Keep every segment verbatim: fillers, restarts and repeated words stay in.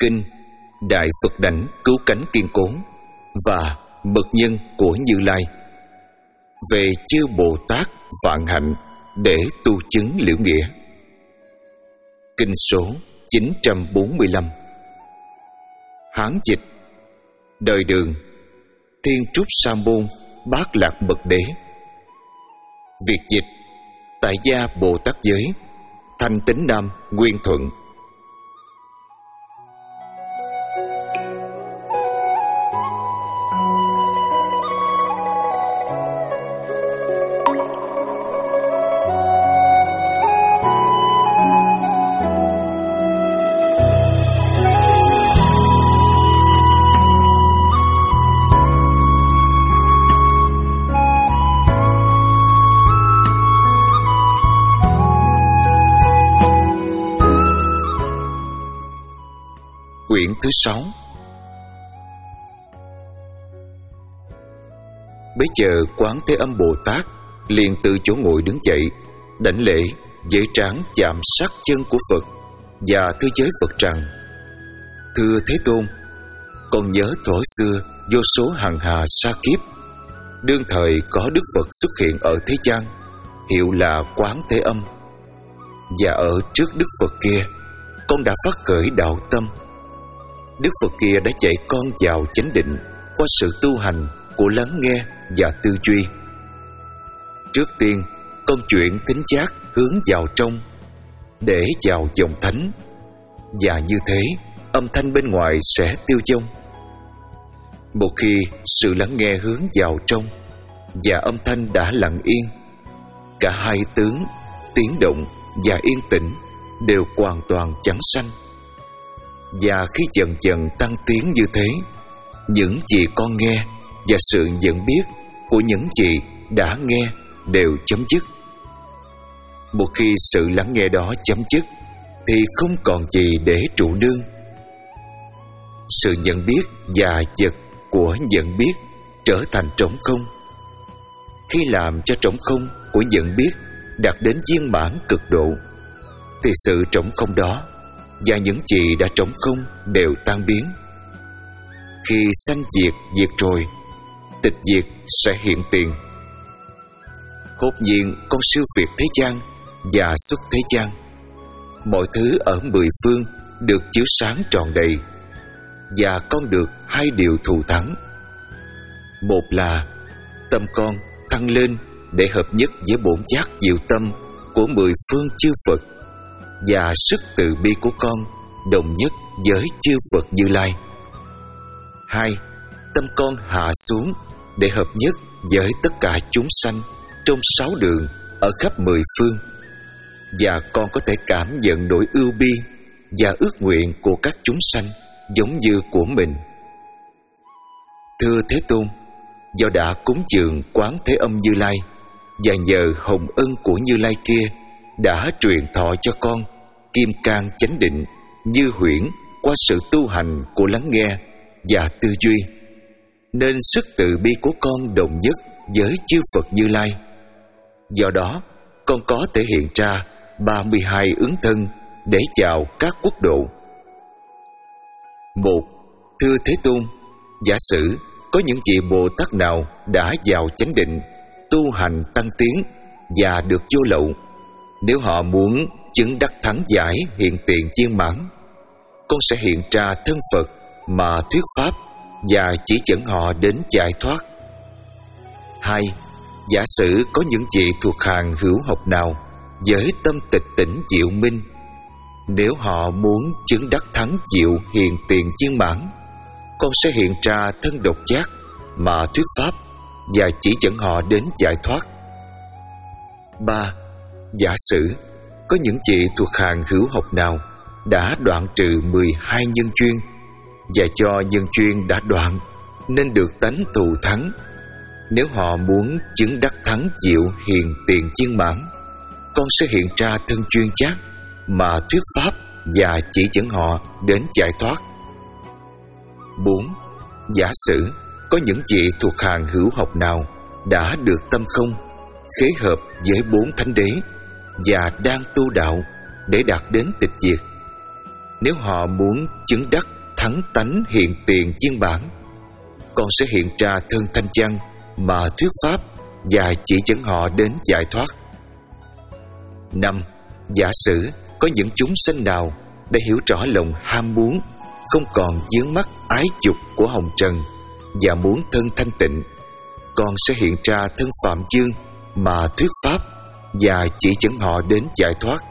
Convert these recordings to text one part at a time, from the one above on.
Kinh Đại Phật Đảnh Cứu Cánh Kiên Cố và Mật Nhân của Như Lai về chư Bồ Tát vạn hạnh để tu chứng liễu nghĩa. Kinh số chín trăm bốn mươi lăm. Hán dịch: Đời Đường, Thiên Trúc Sa Môn Bát Lạc Bậc Đế. Việt dịch: Tại gia Bồ Tát Giới, Thanh Tín Nam Nguyên Thuận. Quyển thứ sáu. Bấy giờ Quán Thế Âm Bồ Tát liền từ chỗ ngồi đứng dậy, đảnh lễ, dễ trán chạm sát chân của Phật và thưa giới Phật rằng: Thưa Thế Tôn, con nhớ thuở xưa vô số hằng hà sa kiếp, đương thời có Đức Phật xuất hiện ở thế gian, hiệu là Quán Thế Âm. Và ở trước Đức Phật kia, con đã phát khởi đạo tâm. Đức Phật kia đã chạy con vào chánh định qua sự tu hành của lắng nghe và tư duy. Trước tiên, con chuyển thính giác hướng vào trong để vào dòng thánh, và như thế âm thanh bên ngoài sẽ tiêu vong. Một khi sự lắng nghe hướng vào trong và âm thanh đã lặng yên, cả hai tướng tiếng động và yên tĩnh đều hoàn toàn chẳng sanh. Và khi dần dần tăng tiến như thế, những gì con nghe và sự nhận biết của những gì đã nghe đều chấm dứt. Một khi sự lắng nghe đó chấm dứt thì không còn gì để trụ nương. Sự nhận biết và vật của nhận biết trở thành trống không. Khi làm cho trống không của nhận biết đạt đến viên mãn cực độ, thì sự trống không đó và những gì đã trống không đều tan biến. Khi sanh diệt diệt rồi, tịch diệt sẽ hiện tiền. Hốt nhiên con siêu việt thế gian và xuất thế gian, mọi thứ ở mười phương được chiếu sáng tròn đầy, và con được hai điều thù thắng. Một là tâm con thăng lên để hợp nhất với bổn giác diệu tâm của mười phương chư Phật, và sức từ bi của con đồng nhất với chư Phật Như Lai. Hai, tâm con hạ xuống để hợp nhất với tất cả chúng sanh trong sáu đường ở khắp mười phương, và con có thể cảm nhận nỗi ưu bi và ước nguyện của các chúng sanh giống như của mình. Thưa Thế Tôn, do đã cúng dường Quán Thế Âm Như Lai, và nhờ hồng ân của Như Lai kia đã truyền thọ cho con kim cang chánh định như huyễn qua sự tu hành của lắng nghe và tư duy, nên sức từ bi của con đồng nhất với chư Phật Như Lai. Do đó, con có thể hiện ra ba mươi hai ứng thân để chào các quốc độ. Một, thưa Thế Tôn, giả sử có những vị Bồ Tát nào đã vào chánh định, tu hành tăng tiến và được vô lậu, nếu họ muốn chứng đắc thắng giải hiện tiền viên mãn, con sẽ hiện ra thân Phật mà thuyết pháp và chỉ dẫn họ đến giải thoát. Hai, giả sử có những vị thuộc hàng hữu học nào với tâm tịch tỉnh diệu minh, nếu họ muốn chứng đắc thắng diệu hiện tiền viên mãn, con sẽ hiện ra thân độc giác mà thuyết pháp và chỉ dẫn họ đến giải thoát. Ba, giả sử có những vị thuộc hàng hữu học nào đã đoạn trừ mười hai nhân duyên, và cho nhân duyên đã đoạn nên được tánh thù thắng, nếu họ muốn chứng đắc thắng diệu hiện tiền viên mãn, con sẽ hiện ra thân chuyên giác mà thuyết pháp và chỉ dẫn họ đến giải thoát. Bốn, giả sử có những vị thuộc hàng hữu học nào đã được tâm không, khế hợp với bốn thánh đế và đang tu đạo để đạt đến tịch diệt, Nếu họ muốn chứng đắc thắng tánh hiện tiền viên bản, con sẽ hiện ra thân thanh văn mà thuyết pháp và chỉ dẫn họ đến giải thoát. Năm. Giả sử có những chúng sanh nào đã hiểu rõ lòng ham muốn, không còn vướng mắc ái dục của hồng trần và muốn thân thanh tịnh, con sẽ hiện ra thân Phạm Dương mà thuyết pháp và chỉ dẫn họ đến giải thoát.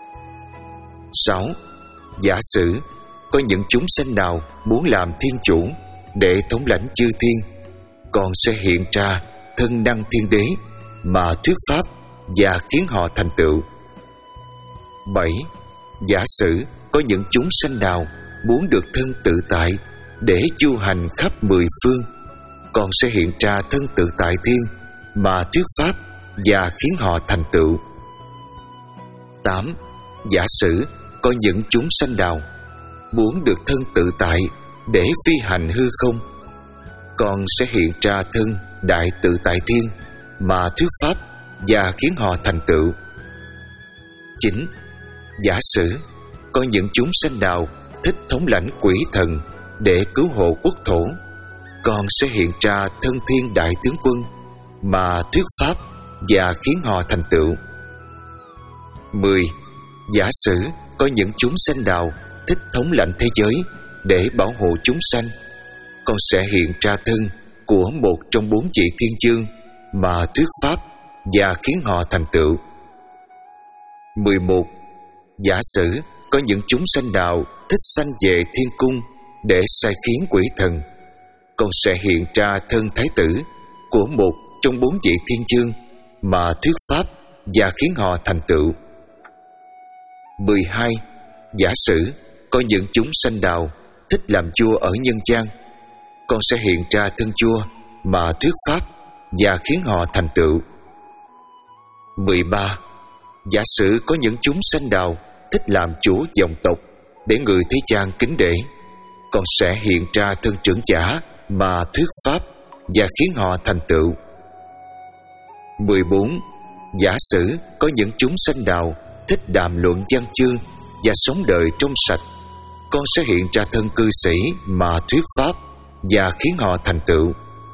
Sáu. Giả sử có những chúng sanh nào muốn làm thiên chủ để thống lãnh chư thiên, con sẽ hiện ra thân năng thiên đế mà thuyết pháp và khiến họ thành tựu. Bảy. Giả sử có những chúng sanh nào muốn được thân tự tại để du hành khắp mười phương, con sẽ hiện ra thân tự tại thiên mà thuyết pháp và khiến họ thành tựu. Tám. Giả sử có những chúng sanh nào muốn được thân tự tại để phi hành hư không, con sẽ hiện ra thân đại tự tại thiên mà thuyết pháp và khiến họ thành tựu. Chín. Giả sử có những chúng sanh nào thích thống lãnh quỷ thần để cứu hộ quốc thổ, con sẽ hiện ra thân thiên đại tướng quân mà thuyết pháp và khiến họ thành tựu. Mười. Giả sử có những chúng sanh nào thích thống lãnh thế giới để bảo hộ chúng sanh, con sẽ hiện ra thân của một trong bốn vị thiên chương mà thuyết pháp và khiến họ thành tựu. Mười một. Giả sử có những chúng sanh nào thích sanh về thiên cung để sai khiến quỷ thần, con sẽ hiện ra thân thái tử của một trong bốn vị thiên chương mà thuyết pháp và khiến họ thành tựu. Mười hai. Giả sử có những chúng sanh nào thích làm vua ở nhân gian, con sẽ hiện ra thân vua mà thuyết pháp và khiến họ thành tựu. Mười ba. Giả sử có những chúng sanh nào thích làm chủ dòng tộc để người thế gian kính nể, con sẽ hiện ra thân trưởng giả mà thuyết pháp và khiến họ thành tựu. Mười bốn. Giả sử có những chúng sanh nào thích đàm luận văn chương và sống đời trong sạch, con sẽ hiện ra thân cư sĩ mà thuyết pháp và khiến họ thành tựu.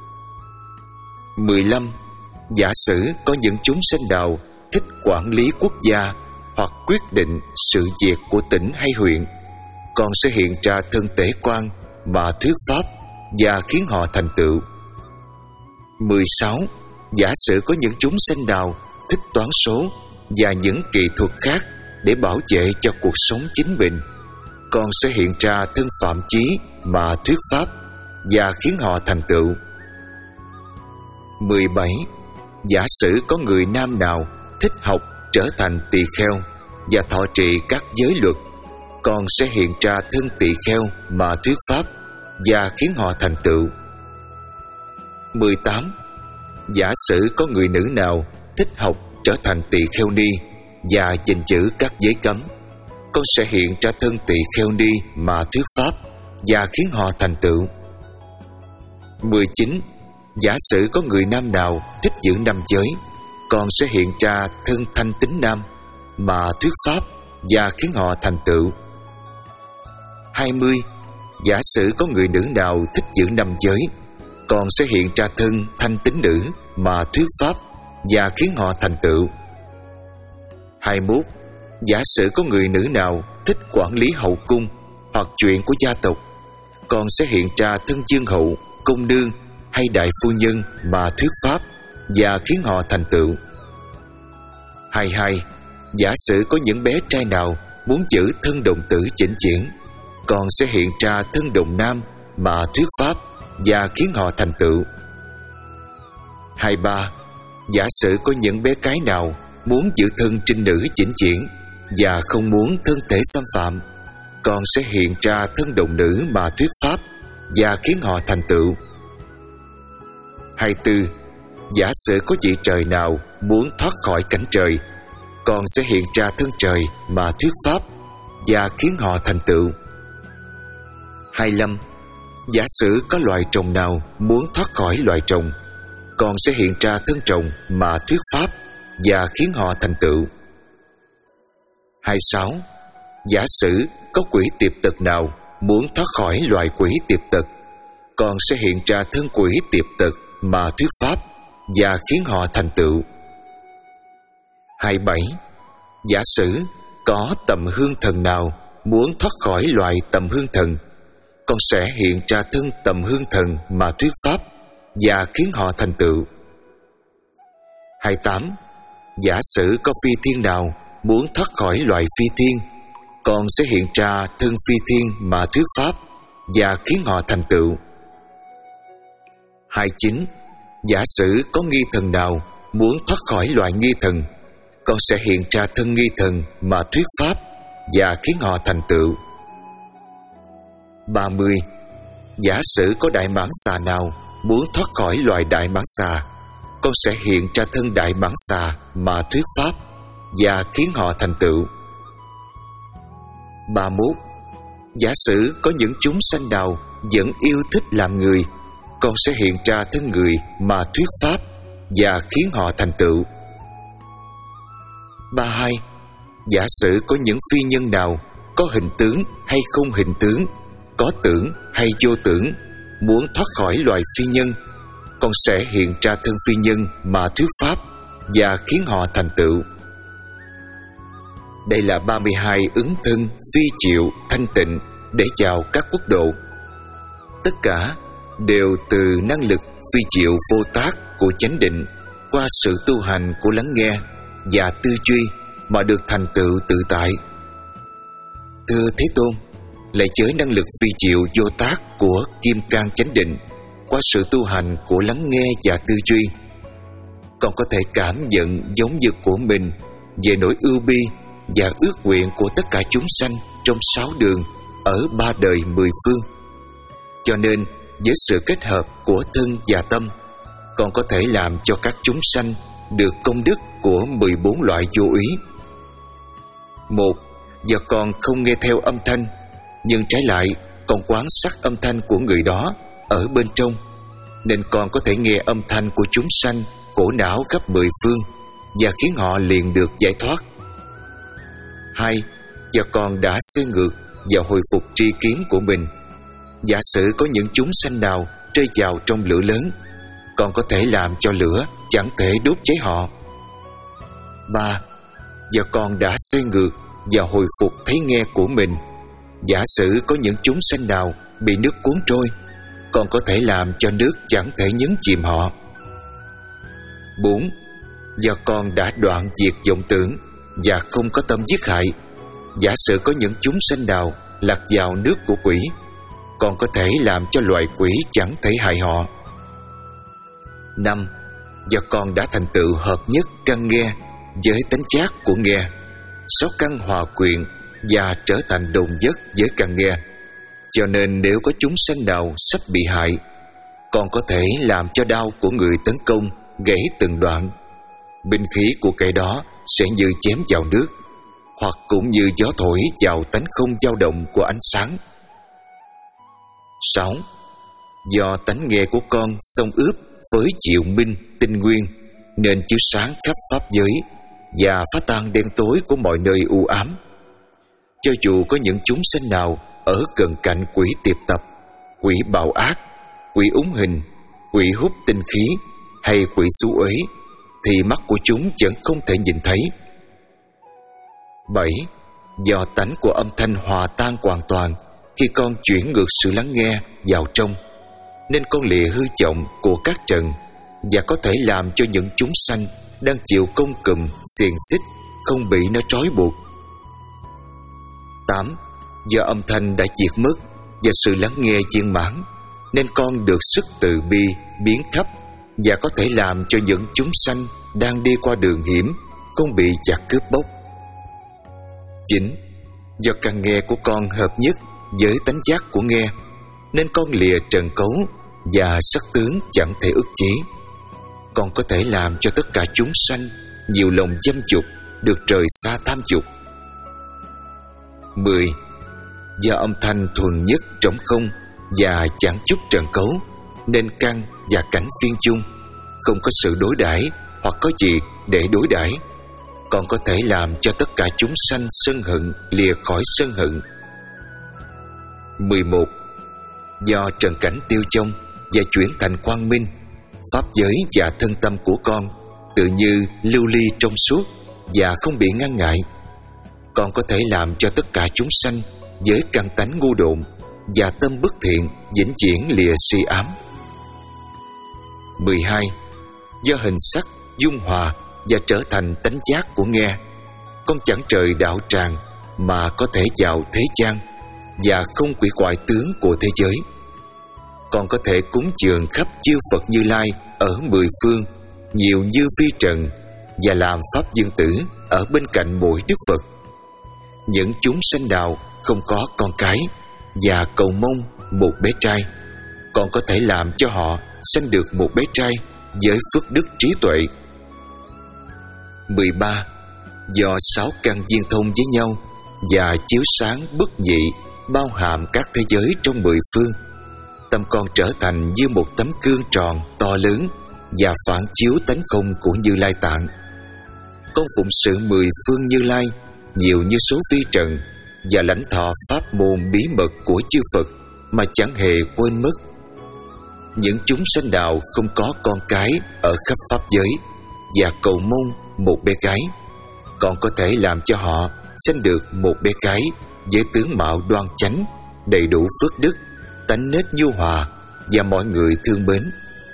Mười lăm. Giả sử có những chúng sanh nào thích quản lý quốc gia hoặc quyết định sự việc của tỉnh hay huyện, con sẽ hiện ra thân tể quan mà thuyết pháp và khiến họ thành tựu. Mười sáu. Giả sử có những chúng sanh nào thích toán số và những kỹ thuật khác để bảo vệ cho cuộc sống chính mình, con sẽ hiện ra thân Phạm Chí mà thuyết pháp và khiến họ thành tựu. Mười bảy. Giả sử có người nam nào thích học trở thành tỳ kheo và thọ trì các giới luật, con sẽ hiện ra thân tỳ kheo mà thuyết pháp và khiến họ thành tựu. Mười tám. Giả sử có người nữ nào thích học trở thành tỳ kheo ni và gìn giữ các giới cấm, con sẽ hiện ra thân tỳ kheo ni mà thuyết pháp và khiến họ thành tựu. Mười chín. Giả sử có người nam nào thích giữ năm giới, con sẽ hiện ra thân thanh tín nam mà thuyết pháp và khiến họ thành tựu. Hai mươi. Giả sử có người nữ nào thích giữ năm giới, con sẽ hiện ra thân thanh tín nữ mà thuyết pháp và khiến họ thành tựu. Hai mươi mốt. Giả sử có người nữ nào thích quản lý hậu cung hoặc chuyện của gia tộc, con sẽ hiện ra thân dương hậu, công nương hay đại phu nhân mà thuyết pháp và khiến họ thành tựu. Hai mươi hai. Giả sử có những bé trai nào muốn giữ thân đồng tử chỉnh chuyển, con sẽ hiện ra thân đồng nam mà thuyết pháp và khiến họ thành tựu. Hai mươi ba. Giả sử có những bé cái nào muốn giữ thân trinh nữ chỉnh chuyển và không muốn thân thể xâm phạm, con sẽ hiện ra thân đồng nữ mà thuyết pháp và khiến họ thành tựu. Hai mươi tư. Giả sử có vị trời nào muốn thoát khỏi cảnh trời, con sẽ hiện ra thân trời mà thuyết pháp và khiến họ thành tựu. Hai mươi lăm. Giả sử có loài trồng nào muốn thoát khỏi loài trồng, con sẽ hiện ra thân trồng mà thuyết pháp và khiến họ thành tựu. Hai mươi sáu. Giả sử có quỷ tiệp tật nào muốn thoát khỏi loài quỷ tiệp tật, con sẽ hiện ra thân quỷ tiệp tật mà thuyết pháp và khiến họ thành tựu. hai mươi bảy. Giả sử có tầm hương thần nào muốn thoát khỏi loài tầm hương thần, con sẽ hiện ra thân tầm hương thần mà thuyết pháp và khiến họ thành tựu. hai mươi tám. Giả sử có phi thiên nào muốn thoát khỏi loài phi thiên, con sẽ hiện ra thân phi thiên mà thuyết pháp và khiến họ thành tựu. hai mươi chín. Giả sử có nghi thần nào muốn thoát khỏi loài nghi thần, con sẽ hiện ra thân nghi thần mà thuyết pháp và khiến họ thành tựu. ba mươi. Giả sử có đại mãng xà nào muốn thoát khỏi loài đại mãng xà, con sẽ hiện ra thân đại mãng xà mà thuyết pháp và khiến họ thành tựu. ba mươi mốt. Giả sử có những chúng sanh nào vẫn yêu thích làm người, con sẽ hiện ra thân người mà thuyết pháp và khiến họ thành tựu. ba mươi hai. Giả sử có những phi nhân nào có hình tướng hay không hình tướng, có tưởng hay vô tưởng, muốn thoát khỏi loài phi nhân, con sẽ hiện ra thân phi nhân mà thuyết pháp và khiến họ thành tựu. Đây là ba mươi hai ứng thân phi triệu thanh tịnh để chào các quốc độ. Tất cả đều từ năng lực phi triệu vô tác của chánh định qua sự tu hành của lắng nghe và tư duy mà được thành tựu tự tại. Thưa Thế Tôn, lạy chới năng lực phi triệu vô tác của kim cang chánh định qua sự tu hành của lắng nghe và tư duy, con có thể cảm nhận giống như của mình về nỗi ưu bi và ước nguyện của tất cả chúng sanh trong sáu đường ở ba đời mười phương. Cho nên với sự kết hợp của thân và tâm, con có thể làm cho các chúng sanh được công đức của mười bốn loại vô úy. Một, do con không nghe theo âm thanh, nhưng trái lại con quán sát âm thanh của người đó ở bên trong, nên con có thể nghe âm thanh của chúng sanh khổ não khắp mười phương và khiến họ liền được giải thoát. Hai, do con đã xoay ngược và hồi phục tri kiến của mình. Giả sử có những chúng sanh nào rơi vào trong lửa lớn, con có thể làm cho lửa chẳng thể đốt cháy họ. Ba, do con đã xoay ngược và hồi phục thấy nghe của mình. Giả sử có những chúng sanh nào bị nước cuốn trôi, con có thể làm cho nước chẳng thể nhấn chìm họ. Bốn, do con đã đoạn diệt vọng tưởng và không có tâm giết hại. Giả sử có những chúng sanh nào lạc vào nước của quỷ, con có thể làm cho loài quỷ chẳng thể hại họ. Năm, do con đã thành tựu hợp nhất căn nghe với tánh giác của nghe, sáu căn hòa quyện và trở thành đồng nhất với căn nghe, cho nên nếu có chúng sanh nào sắp bị hại, con có thể làm cho đao của người tấn công gãy từng đoạn. Binh khí của kẻ đó sẽ như chém vào nước, hoặc cũng như gió thổi vào tánh không dao động của ánh sáng. Sáu, do tánh nghe của con xông ướp với diệu minh tinh nguyên, nên chiếu sáng khắp pháp giới và phá tan đen tối của mọi nơi u ám. Cho dù có những chúng sanh nào ở gần cạnh quỷ tiệp tập, quỷ bạo ác, quỷ úng hình, quỷ hút tinh khí hay quỷ xú uế, thì mắt của chúng vẫn không thể nhìn thấy. Bảy, do tánh của âm thanh hòa tan hoàn toàn khi con chuyển ngược sự lắng nghe vào trong, nên con lìa hư vọng của các trần và có thể làm cho những chúng sanh đang chịu công cụm xiềng xích không bị nó trói buộc. Tám, do âm thanh đã diệt mất và sự lắng nghe viên mãn, nên con được sức từ bi biến khắp và có thể làm cho những chúng sanh đang đi qua đường hiểm không bị giặc cướp bóc. Chín, do căn nghe của con hợp nhất với tánh giác của nghe, nên con lìa trần cấu và sắc tướng chẳng thể ức chế. Con có thể làm cho tất cả chúng sanh nhiều lòng dâm dục được rời xa tham dục. Mười, do âm thanh thuần nhất trống không và chẳng chút trần cấu, nên căn và cảnh viên chung không có sự đối đãi hoặc có gì để đối đãi. Con có thể làm cho tất cả chúng sanh sân hận lìa khỏi sân hận mười một. Do trần cảnh tiêu chông và chuyển thành quang minh, pháp giới và thân tâm của con tự như lưu ly trong suốt và không bị ngăn ngại. Con có thể làm cho tất cả chúng sanh với căn tánh ngu độn và tâm bất thiện vĩnh viễn lìa si ám. mười hai. Do hình sắc dung hòa và trở thành tánh giác của nghe, con chẳng trời đạo tràng mà có thể vào thế gian và không quỷ quại tướng của thế giới. Con có thể cúng dường khắp chư Phật Như Lai ở mười phương, nhiều như vi trần, và làm pháp dương tử ở bên cạnh mỗi Đức Phật. Những chúng sanh đạo không có con cái và cầu mong một bé trai, con có thể làm cho họ sanh được một bé trai với phước đức trí tuệ. mười ba. Do sáu căn viên thông với nhau và chiếu sáng bất nhị, bao hàm các thế giới trong mười phương, tâm con trở thành như một tấm gương tròn to lớn và phản chiếu tánh không của Như Lai Tạng. Con phụng sự mười phương Như Lai nhiều như số vi trần và lãnh thọ pháp môn bí mật của chư Phật mà chẳng hề quên mất. Những chúng sanh đạo không có con cái ở khắp pháp giới và cầu mong một bé gái, con có thể làm cho họ sanh được một bé gái với tướng mạo đoan chánh, đầy đủ phước đức, tánh nết nhu hòa và mọi người thương mến.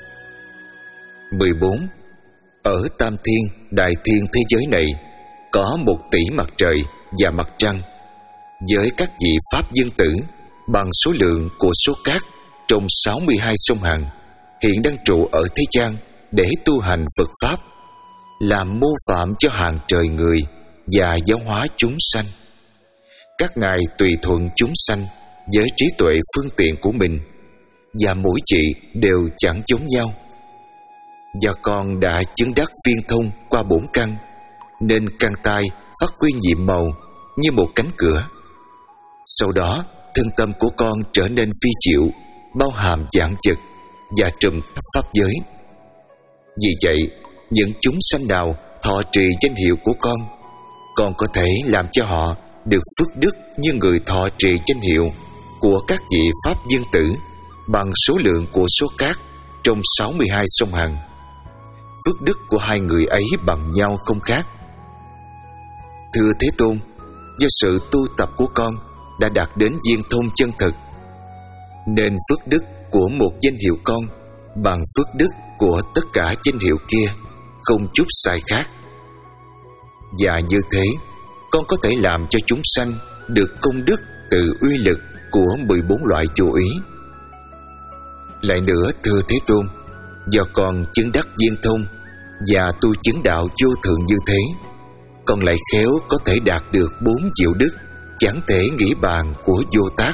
mười bốn. Ở tam thiên, đại thiên thế giới này có một tỷ mặt trời và mặt trăng, với các vị pháp dương tử bằng số lượng của số cát trong sáu mươi hai sông Hằng, hiện đang trụ ở thế gian để tu hành Phật pháp, làm mô phạm cho hàng trời người và giáo hóa chúng sanh. Các ngài tùy thuận chúng sanh với trí tuệ phương tiện của mình, và mỗi vị đều chẳng giống nhau. Do con đã chứng đắc viên thông qua bổn căn, nên căn tai phát huy nhiệm màu như một cánh cửa. Sau đó, thân tâm của con trở nên phi diệu, bao hàm vạn vật và trùm khắp pháp giới. Vì vậy, những chúng sanh nào thọ trì danh hiệu của con, con có thể làm cho họ được phước đức như người thọ trì danh hiệu của các vị pháp dương tử bằng số lượng của số cát trong sáu mươi hai sông Hằng. Phước đức của hai người ấy bằng nhau không khác. Thưa Thế Tôn, do sự tu tập của con đã đạt đến viên thông chân thực, nên phước đức của một danh hiệu con bằng phước đức của tất cả danh hiệu kia không chút sai khác. Và như thế, con có thể làm cho chúng sanh được công đức từ uy lực của mười bốn loại vô ý. Lại nữa, thưa Thế Tôn, do con chứng đắc viên thông và tu chứng đạo vô thượng như thế, con lại khéo có thể đạt được bốn diệu đức chẳng thể nghĩ bàn của vô tác.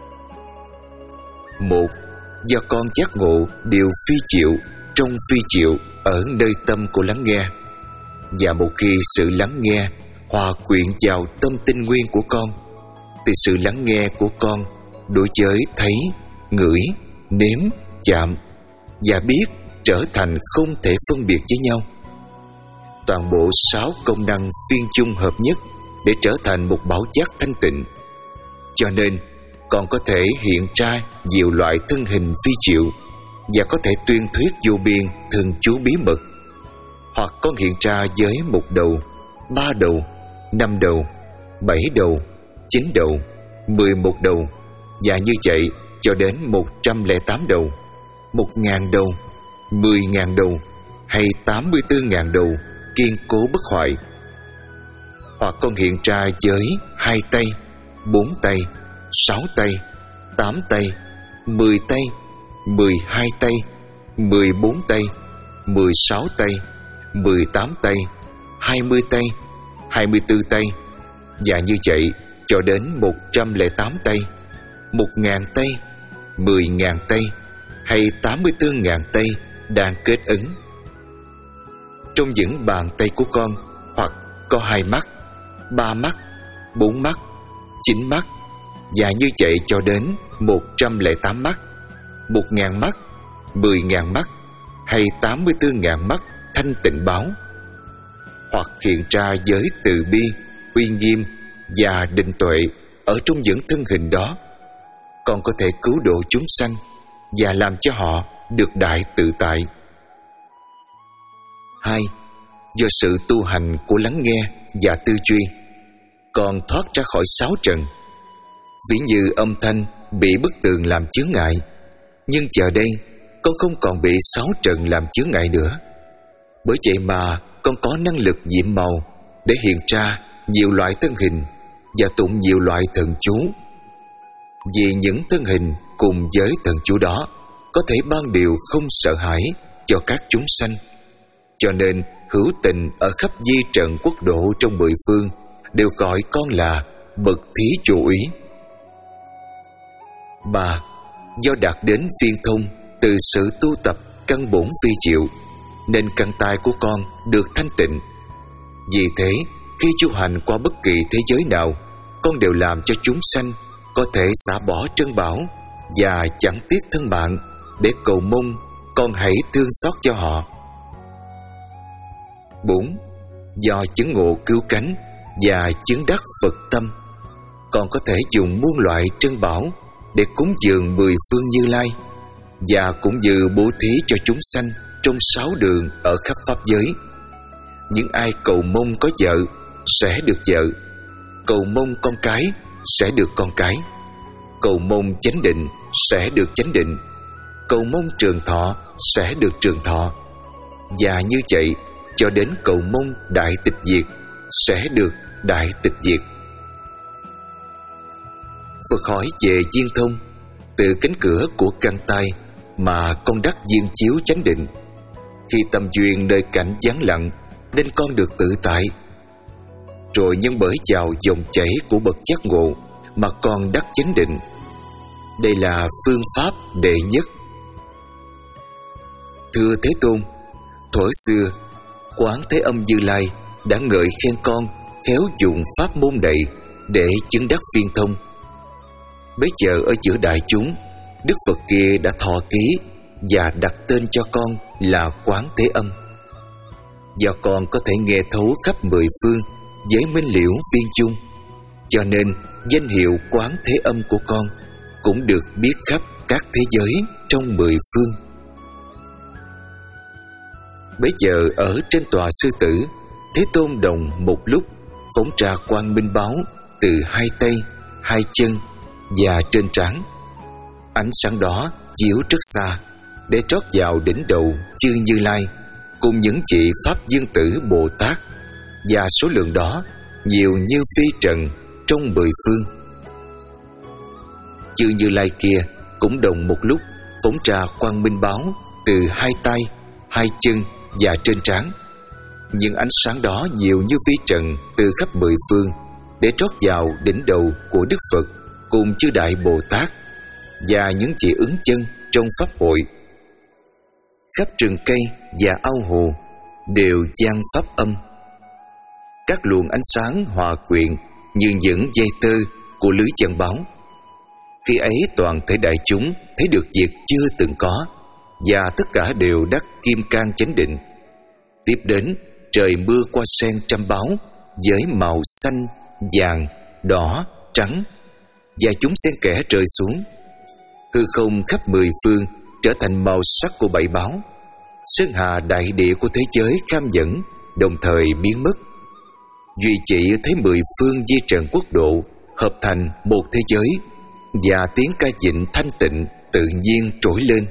Một, do con giác ngộ điều phi diệu trong phi diệu ở nơi tâm của lắng nghe, và một khi sự lắng nghe hòa quyện vào tâm tinh nguyên của con, thì sự lắng nghe của con đối với thấy, ngửi, nếm, chạm và biết trở thành không thể phân biệt với nhau. Toàn bộ sáu công năng phiên chung hợp nhất để trở thành một bảo giác thanh tịnh. Cho nên con có thể hiện ra nhiều loại thân hình phi diệu và có thể tuyên thuyết vô biên thường chú bí mật. Hoặc con hiện ra với một đầu, ba đầu, năm đầu, bảy đầu, chín đầu, mười một đầu, và như vậy cho đến một trăm lẻ tám đầu, một ngàn đầu, mười ngàn đầu, hay tám mươi bốn ngàn đầu kiên cố bất hoại. Hoặc con hiện ra với hai tay, bốn tay, sáu tay, tám tay, mười tay, mười hai tay, mười bốn tay, mười sáu tay, mười tám tay, hai mươi tay, hai mươi bốn tay, và như vậy cho đến một trăm lẻ tám tay, một ngàn tay, mười ngàn tay, hay tám mươi bốn ngàn tay đang kết ứng. Trong những bàn tay của con hoặc có hai mắt, ba mắt, bốn mắt, chín mắt, và như vậy cho đến một trăm lẻ tám mắt, một ngàn mắt, mười ngàn mắt, hay tám mươi bốn ngàn mắt thanh tịnh báo. Hoặc hiện ra với từ bi, uy nghiêm và định tuệ ở trong những thân hình đó. con có thể cứu độ chúng sanh và làm cho họ được đại tự tại. Hai, do sự tu hành của lắng nghe và tư duy, con thoát ra khỏi sáu trần. Ví như âm thanh bị bức tường làm chướng ngại, nhưng giờ đây con không còn bị sáu trần làm chướng ngại nữa. Bởi vậy mà con có năng lực nhiệm màu để hiện ra nhiều loại thân hình và tụng nhiều loại thần chú. Vì những thân hình cùng với thần chú đó có thể ban điều không sợ hãi cho các chúng sanh, cho nên hữu tình ở khắp di trần quốc độ trong mười phương đều gọi con là bậc thí chủ úy. Ba, do đạt đến viên thông từ sự tu tập căn bổn vi diệu, nên căn tai của con được thanh tịnh. Vì thế, khi du hành qua bất kỳ thế giới nào, con đều làm cho chúng sanh có thể xả bỏ trân bảo và chẳng tiếc thân mạng để cầu mong con hãy thương xót cho họ. Bốn, do chứng ngộ cứu cánh và chứng đắc Phật tâm, con có thể dùng muôn loại trân bảo để cúng dường mười phương Như Lai và cũng như bố thí cho chúng sanh trong sáu đường ở khắp pháp giới. Những ai cầu mong có vợ sẽ được vợ, cầu mong con cái sẽ được con cái, cầu mong chánh định sẽ được chánh định, cầu mong trường thọ sẽ được trường thọ, và như vậy cho đến cầu mong đại tịch diệt sẽ được đại tịch diệt. Phật hỏi về viên thông, từ cánh cửa của căn tai mà con đắc viên chiếu chánh định. Khi tâm duyên nơi cảnh vắng lặng nên con được tự tại, rồi nhân bởi vào dòng chảy của bậc giác ngộ mà con đắc chánh định. Đây là phương pháp đệ nhất. Thưa Thế Tôn, thuở xưa Quán Thế Âm Như Lai đã ngợi khen con khéo dụng pháp môn này để chứng đắc viên thông. Bây giờ ở giữa đại chúng, Đức Phật kia đã thọ ký và đặt tên cho con là Quán Thế Âm. Do con có thể nghe thấu khắp mười phương với minh liễu viên chung, cho nên danh hiệu Quán Thế Âm của con cũng được biết khắp các thế giới trong mười phương. Bấy giờ ở trên tòa sư tử, Thế Tôn đồng một lúc phóng ra quang minh báo từ hai tay, hai chân và trên trán. Ánh sáng đó chiếu rất xa để trót vào đỉnh đầu chư Như Lai cùng những vị Pháp Dương Tử Bồ Tát, và số lượng đó nhiều như phi trần trong mười phương. Chư Như Lai kia cũng đồng một lúc phóng ra quang minh báo từ hai tay, hai chân và trên trán. Nhưng ánh sáng đó nhiều như phi trần từ khắp mười phương để trót vào đỉnh đầu của Đức Phật cùng chư Đại Bồ Tát và những vị ứng chân trong pháp hội. Khắp rừng cây và ao hồ đều vang pháp âm. Các luồng ánh sáng hòa quyện như những dây tơ của lưới chân báo. Khi ấy toàn thể đại chúng thấy được việc chưa từng có, và tất cả đều đắc kim cang chánh định. Tiếp đến trời mưa qua sen trăm báo với màu xanh, vàng, đỏ, trắng, và chúng xen kẽ rơi xuống. Hư không khắp mười phương trở thành màu sắc của bảy báo. Sơn hà đại địa của thế giới kham dẫn đồng thời biến mất. Duy chỉ thấy mười phương di trần quốc độ hợp thành một thế giới, và tiếng ca dịnh thanh tịnh tự nhiên trỗi lên.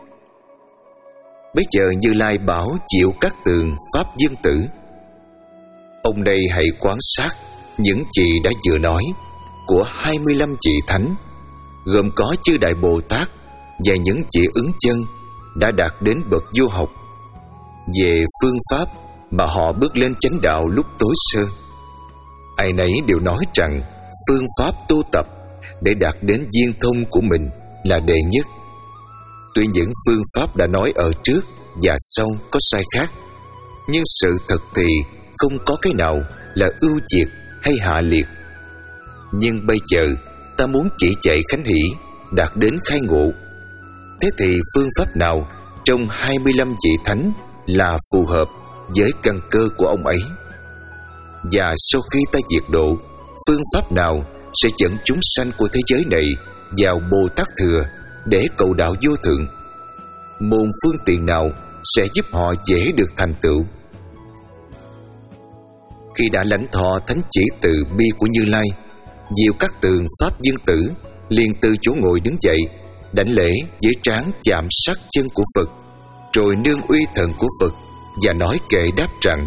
Bây giờ Như Lai bảo Diệu Cát Tường Pháp Dương Tử: ông đây hãy quan sát những gì đã vừa nói của hai mươi lăm vị thánh, gồm có chư Đại Bồ Tát và những vị ứng chân đã đạt đến bậc vô học. Về phương pháp mà họ bước lên chánh đạo lúc tối sơ, ai nấy đều nói rằng phương pháp tu tập để đạt đến viên thông của mình là đệ nhất. Tuy những phương pháp đã nói ở trước và sau có sai khác, nhưng sự thật thì không có cái nào là ưu việt hay hạ liệt. Nhưng bây giờ ta muốn chỉ dạy Khánh Hỷ đạt đến khai ngộ. Thế thì phương pháp nào trong hai mươi lăm vị thánh là phù hợp với căn cơ của ông ấy? Và sau khi ta diệt độ, phương pháp nào sẽ dẫn chúng sanh của thế giới này vào Bồ Tát Thừa để cầu đạo vô thượng. Môn phương tiện nào sẽ giúp họ dễ được thành tựu? Khi đã lãnh thọ thánh chỉ từ bi của Như Lai, Diệu Cát Tường Pháp Dương Tử liền từ chỗ ngồi đứng dậy, đảnh lễ với trán chạm sát chân của Phật, rồi nương uy thần của Phật và nói kệ đáp rằng: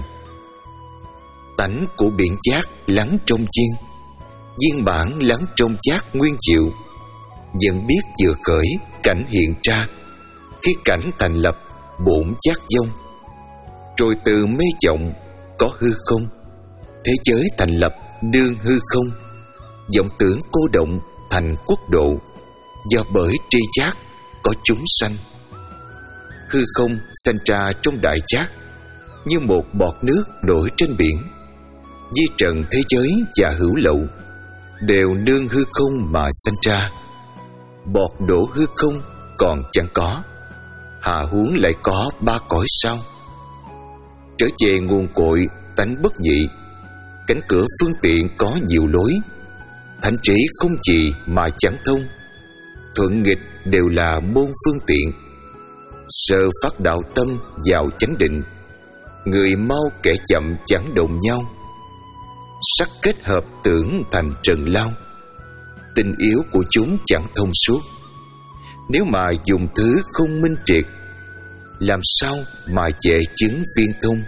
tánh của biển giác lắng trong viên, viên bản lắng trong giác nguyên diệu. Vẫn biết vừa khởi cảnh hiện ra, khi cảnh thành lập bổn giác vong. Rồi từ mê vọng có hư không, thế giới thành lập đương hư không. Vọng tưởng cô động thành quốc độ, do bởi tri giác có chúng sanh. Hư không sanh ra trong đại giác, như một bọt nước nổi trên biển. Di trần thế giới và hữu lậu đều nương hư không mà sanh ra. Bọt đổ hư không còn chẳng có, hà huống lại có ba cõi sao. Trở về nguồn cội tánh bất nhị, cánh cửa phương tiện có nhiều lối. Thánh trí không gì mà chẳng thông, thuận nghịch đều là môn phương tiện. Sơ phát đạo tâm vào chánh định, người mau kẻ chậm chẳng đồng nhau. Sắc kết hợp tưởng thành trần lao, tình yếu của chúng chẳng thông suốt. Nếu mà dùng thứ không minh triệt, làm sao mà dễ chứng viên thông?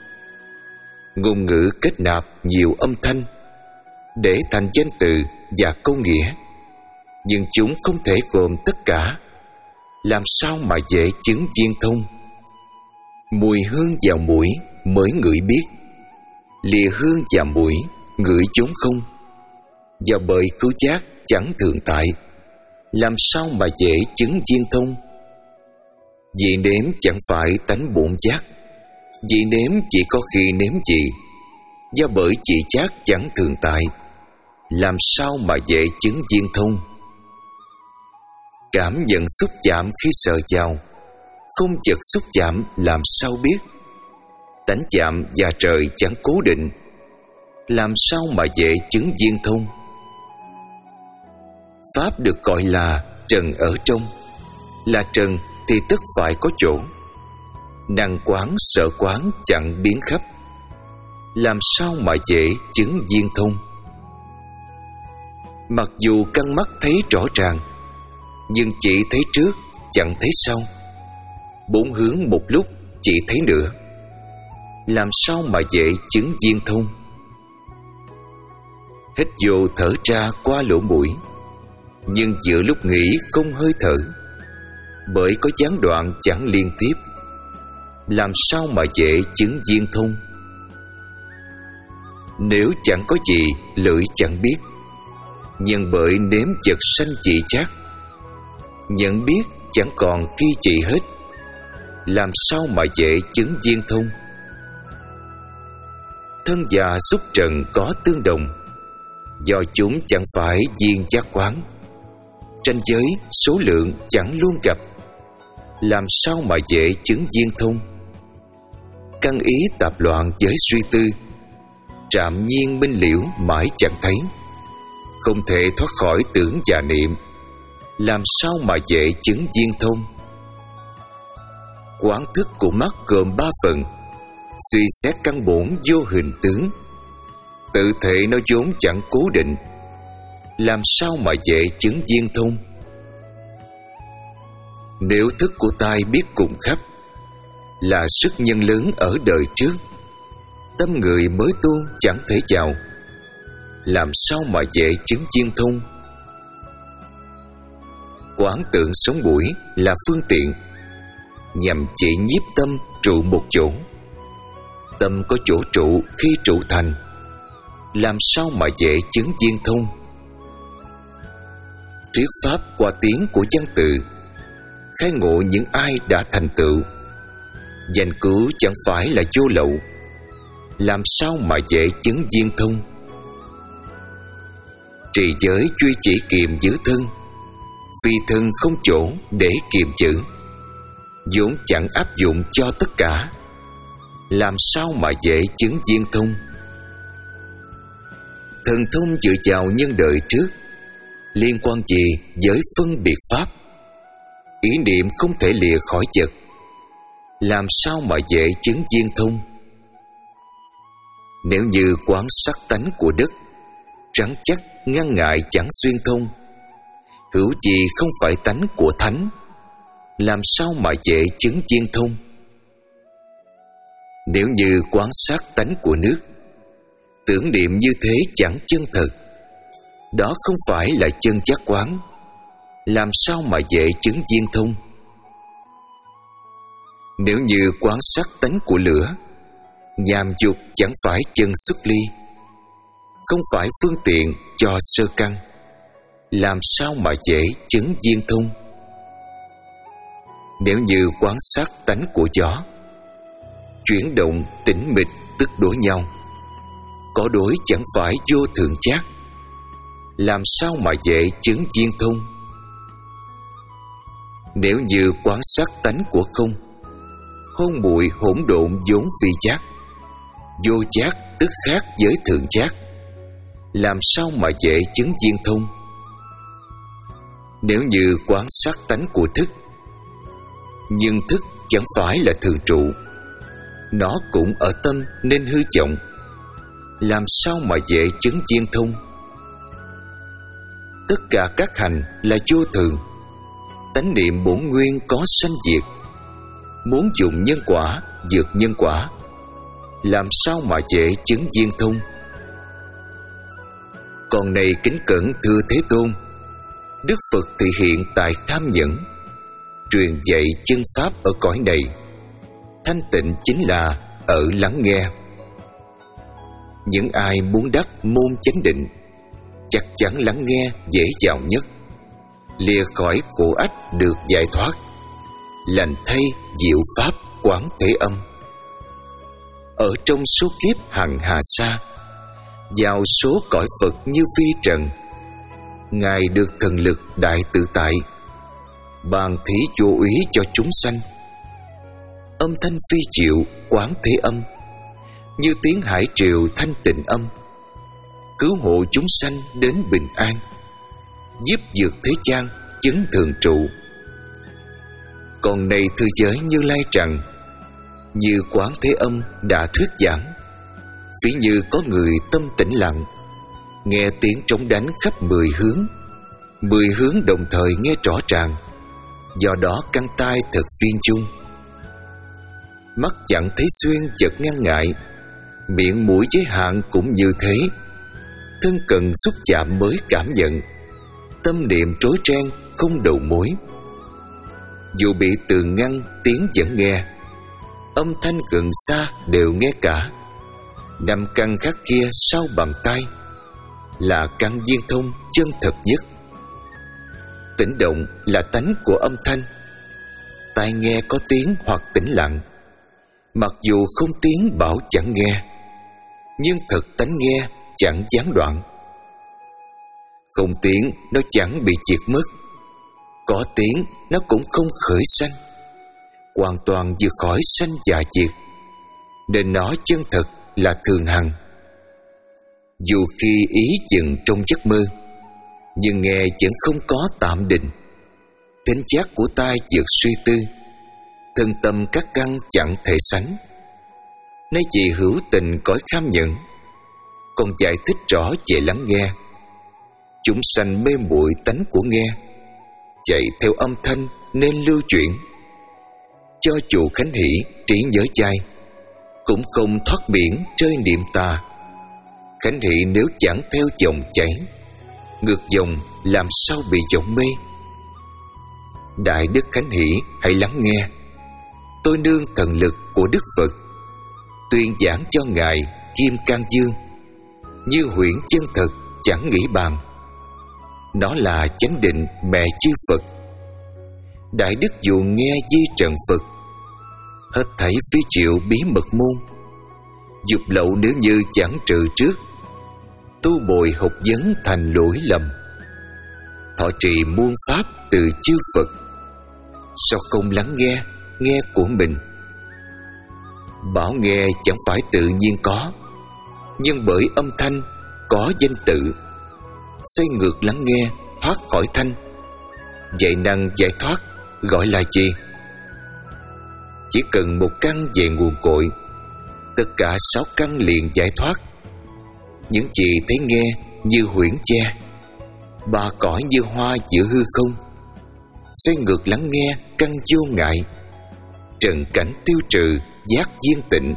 Ngôn ngữ kết nạp nhiều âm thanh để thành danh từ và câu nghĩa, nhưng chúng không thể gồm tất cả. Làm sao mà dễ chứng viên thông? Mùi hương vào mũi mới ngửi biết, lìa hương vào mũi ngửi chốn không. Và bởi cứu giác chẳng thường tại, làm sao mà dễ chứng viên thông? Vị nếm chẳng phải tánh bổn giác, vị nếm chỉ có khi nếm vị. Do bởi chỉ giác chẳng thường tại, làm sao mà dễ chứng viên thông? Cảm nhận xúc chạm khi sờ vào, không chợt xúc chạm làm sao biết? Tánh chạm và trời chẳng cố định, làm sao mà dễ chứng viên thông? Pháp được gọi là trần ở trong, là trần thì tức phải có chỗ. Năng quán sở quán chẳng biến khắp, làm sao mà dễ chứng viên thông? Mặc dù căn mắt thấy rõ ràng, nhưng chỉ thấy trước chẳng thấy sau. Bốn hướng một lúc chỉ thấy nữa, làm sao mà dễ chứng viên thông? Hít vô thở ra qua lỗ mũi, nhưng giữa lúc nghỉ không hơi thở. Bởi có gián đoạn chẳng liên tiếp, làm sao mà dễ chứng viên thông? Nếu chẳng có gì lưỡi chẳng biết, nhưng bởi nếm chợt sanh dị giác. Nhận biết chẳng còn kỳ trị hết, làm sao mà dễ chứng viên thông? Thân già xúc trần có tương đồng, do chúng chẳng phải viên giác quán. Tranh giới số lượng chẳng luôn gặp, làm sao mà dễ chứng viên thông? Căn ý tạp loạn với suy tư, trạm nhiên minh liễu mãi chẳng thấy. Không thể thoát khỏi tưởng và niệm, làm sao mà dễ chứng viên thông? Quán thức của mắt gồm ba phần, suy xét căn bổn vô hình tướng. Tự thể nó vốn chẳng cố định, làm sao mà dễ chứng viên thông? Nếu thức của tai biết cùng khắp, là sức nhân lớn ở đời trước. Tâm người mới tu chẳng thể chào, làm sao mà dễ chứng viên thông? Quán tưởng sống mũi là phương tiện, nhằm chỉ nhiếp tâm trụ một chỗ. Tâm có chỗ trụ khi trụ thành, làm sao mà dễ chứng viên thông? Thuyết pháp qua tiếng của văn từ, khai ngộ những ai đã thành tựu. Danh cứu chẳng phải là vô lậu, làm sao mà dễ chứng viên thông? Trì giới duy chỉ kiềm giữ thân, vì thân không chỗ để kiềm giữ. vốn chẳng áp dụng cho tất cả, làm sao mà dễ chứng viên thông? Thần thông dựa vào nhân đời trước, liên quan gì với phân biệt pháp? Ý niệm không thể lìa khỏi vật, làm sao mà dễ chứng viên thông? Nếu như quán sắc tánh của đất, rắn chắc ngăn ngại chẳng xuyên thông, hữu gì không phải tánh của thánh, làm sao mà dễ chứng viên thông? Nếu như quán sát tánh của nước, tưởng niệm như thế chẳng chân thực, đó không phải là chân giác quán, làm sao mà dễ chứng viên thông? Nếu như quán sát tánh của lửa, nhàm dục chẳng phải chân xuất ly, không phải phương tiện cho sơ căn, làm sao mà dễ chứng viên thông? Nếu như quán sát tánh của gió, chuyển động tĩnh mịch tức đối nhau, có đối chẳng phải vô thường giác, làm sao mà dễ chứng viên thông? Nếu như quán sát tánh của không, hôn muội hỗn độn vốn phi giác, vô giác tức khác với thường giác, làm sao mà dễ chứng viên thông? Nếu như quán sát tánh của thức, nhưng thức chẳng phải là thường trụ, nó cũng ở tâm nên hư vọng, làm sao mà dễ chứng viên thông? Tất cả các hành là vô thường, tánh niệm bổn nguyên có sanh diệt, muốn dùng nhân quả vượt nhân quả, làm sao mà dễ chứng viên thông? Còn này kính cẩn thưa Thế Tôn, Đức Phật thị hiện tại Tham Nhẫn, truyền dạy chân pháp ở cõi này. Thanh tịnh chính là ở lắng nghe. Những ai muốn đắc môn chánh định, chắc chắn lắng nghe dễ dàng nhất, lìa khỏi khổ ách được giải thoát, lành thay diệu pháp quán thế âm. Ở trong số kiếp hằng hà sa, vào số cõi Phật như vi trần, Ngài được thần lực đại tự tại, ban thí vô úy cho chúng sanh. Âm thanh phi diệu quán thế âm, như tiếng hải triều thanh tịnh âm, cứu hộ chúng sanh đến bình an, giúp vượt thế gian chứng thường trụ. Còn này thư giới Như Lai rằng, như quán thế âm đã thuyết giảng, ví như có người tâm tĩnh lặng, nghe tiếng trống đánh khắp mười hướng, mười hướng đồng thời nghe rõ ràng, do đó căn tai thật viên chung. Mắt chẳng thấy xuyên chợt ngăn ngại, miệng mũi giới hạn cũng như thế, thân cần xúc chạm mới cảm nhận, tâm niệm rối ren không đầu mối. Dù bị tường ngăn tiếng vẫn nghe, âm thanh gần xa đều nghe cả. Năm căn khác kia sau bàn tay, là căn viên thông chân thật nhất. Tĩnh động là tánh của âm thanh, tai nghe có tiếng hoặc tĩnh lặng, mặc dù không tiếng bảo chẳng nghe, nhưng thật tánh nghe chẳng gián đoạn. Không tiếng nó chẳng bị triệt mất, có tiếng nó cũng không khởi sanh, hoàn toàn vượt khỏi sanh và diệt, nên nó chân thật là thường hằng. Dù khi ý dừng trong giấc mơ, nhưng nghe vẫn không có tạm định. Thính giác của tai vượt suy tư, thân tâm các căn chẳng thể sánh. Nay chị hữu tình cõi kham nhẫn, còn giải thích rõ về lắng nghe. Chúng sanh mê muội tánh của nghe, chạy theo âm thanh nên lưu chuyển. Cho chủ khánh hỷ trí nhớ chai, cũng không thoát biển chơi niệm tà. Khánh hỷ nếu chẳng theo dòng chảy, ngược dòng làm sao bị dòng mê. Đại đức Khánh hỷ hãy lắng nghe, tôi nương thần lực của Đức Phật, tuyên giảng cho Ngài Kim Cang Dương, như huyễn chân thật chẳng nghĩ bàn. Nó là chánh định mẹ chư Phật. Đại đức dù nghe di trần Phật, hết thảy phi triệu bí mật môn. Dục lậu nếu như chẳng trừ trước, tu bồi học vấn thành lỗi lầm. Thọ trì muôn pháp từ chư Phật, sao không lắng nghe nghe của mình? Bảo nghe chẳng phải tự nhiên có, nhưng bởi âm thanh có danh tự. Xoay ngược lắng nghe thoát khỏi thanh. Vậy năng giải thoát gọi là gì? Chỉ cần một căn về nguồn cội, tất cả sáu căn liền giải thoát. Những gì thấy nghe như huyễn che, ba cõi như hoa giữa hư không. Xoay ngược lắng nghe căn vô ngại, trần cảnh tiêu trừ giác viên tịnh.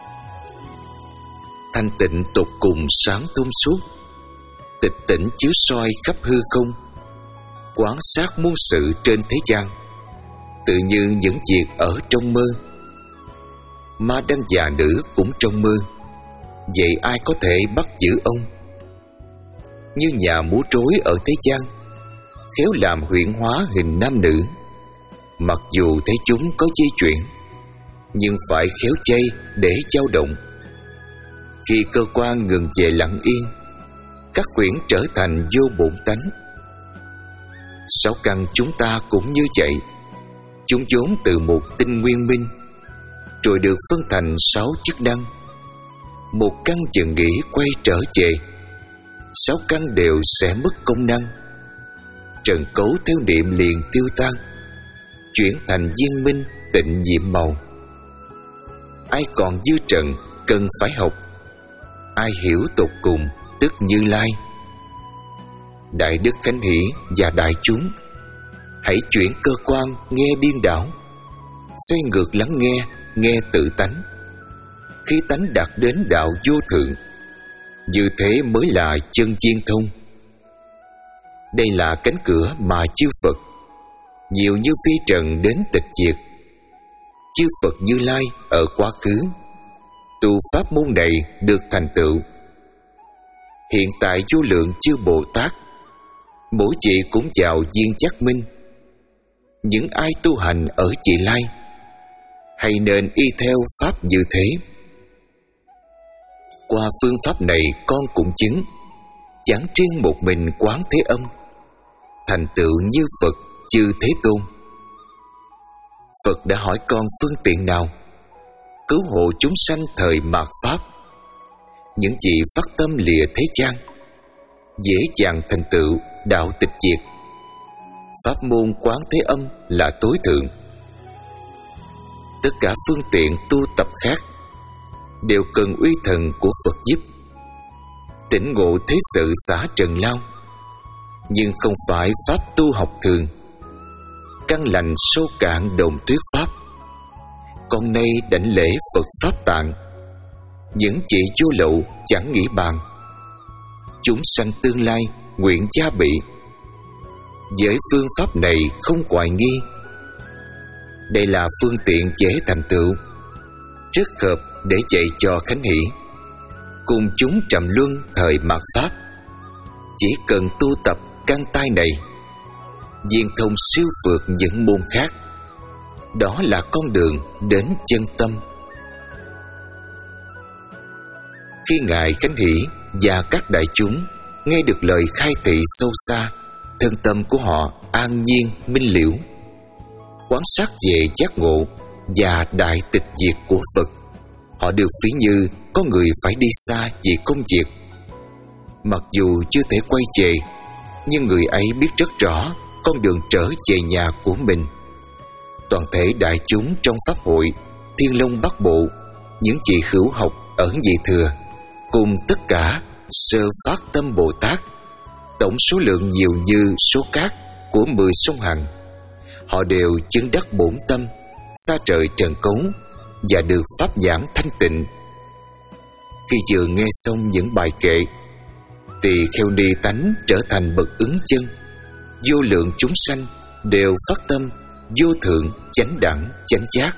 Thanh tịnh tột cùng sáng thông suốt, tịch tỉnh chiếu soi khắp hư không. Quán sát muôn sự trên thế gian, tự như những việc ở trong mơ. Ma đăng già nữ cũng trong mơ, vậy ai có thể bắt giữ ông? Như nhà múa rối ở thế gian, khéo làm huyễn hóa hình nam nữ. Mặc dù thấy chúng có di chuyển, nhưng phải khéo chay để dao động. Khi cơ quan ngừng về lặng yên, các quyển trở thành vô bổn tánh. Sáu căn chúng ta cũng như vậy. Chúng vốn từ một tinh nguyên minh, rồi được phân thành sáu chức năng. Một căn dừng nghỉ quay trở về, sáu căn đều sẽ mất công năng. Trần cấu theo niệm liền tiêu tan, chuyển thành viên minh tịnh nhiệm màu. Ai còn dư trần cần phải học, ai hiểu tột cùng tức Như Lai. Đại đức Khánh Hỷ và đại chúng, hãy chuyển cơ quan nghe điên đảo, xoay ngược lắng nghe, nghe tự tánh. Khi tánh đạt đến đạo vô thượng, như thế mới là chân viên thông. Đây là cánh cửa mà chư Phật, nhiều như phi trần đến tịch diệt. Chư Phật Như Lai ở quá khứ, tu pháp môn này được thành tựu. Hiện tại vô lượng chư Bồ Tát, mỗi vị cũng vào viên giác minh. Những ai tu hành ở vị lai, hay nên y theo pháp như thế. Qua phương pháp này con cũng chứng, chẳng riêng một mình Quán Thế Âm, thành tựu như Phật chư Thế Tôn. Phật đã hỏi con phương tiện nào cứu hộ chúng sanh thời mạt pháp. Những gì phát tâm lìa thế gian, dễ dàng thành tựu đạo tịch diệt. Pháp môn Quán Thế Âm là tối thượng. Tất cả phương tiện tu tập khác đều cần uy thần của Phật giúp, tỉnh ngộ thế sự xả trần lao. Nhưng không phải pháp tu học thường, căn lành sâu cạn đồng tuyết pháp. Con nay đảnh lễ Phật Pháp Tạng, những chị vô lậu chẳng nghĩ bàn. Chúng sanh tương lai nguyện gia bị, với phương pháp này không hoài nghi. Đây là phương tiện dễ thành tựu, rất hợp để dạy cho Khánh Hỷ cùng chúng trầm luân thời mạt pháp. Chỉ cần tu tập căn tai này, viên thông siêu vượt những môn khác. Đó là con đường đến chân tâm. Khi Ngài Khánh Hỷ và các đại chúng nghe được lời khai thị sâu xa, thân tâm của họ an nhiên minh liễu. Quán sát về giác ngộ và đại tịch diệt của Phật, họ được ví như có người phải đi xa vì công việc. Mặc dù chưa thể quay về, nhưng người ấy biết rất rõ con đường trở về nhà của mình. Toàn thể đại chúng trong pháp hội Thiên Long Bắc Bộ, những vị hữu học ở vị thừa, cùng tất cả sơ phát tâm Bồ Tát, tổng số lượng nhiều như số cát của mười sông Hằng. Họ đều chứng đắc bổn tâm, xa trời trần cấu và được pháp giảng thanh tịnh. Khi vừa nghe xong những bài kệ, tỳ kheo ni tánh trở thành bậc ứng chân. Vô lượng chúng sanh đều phát tâm vô thượng chánh đẳng chánh giác.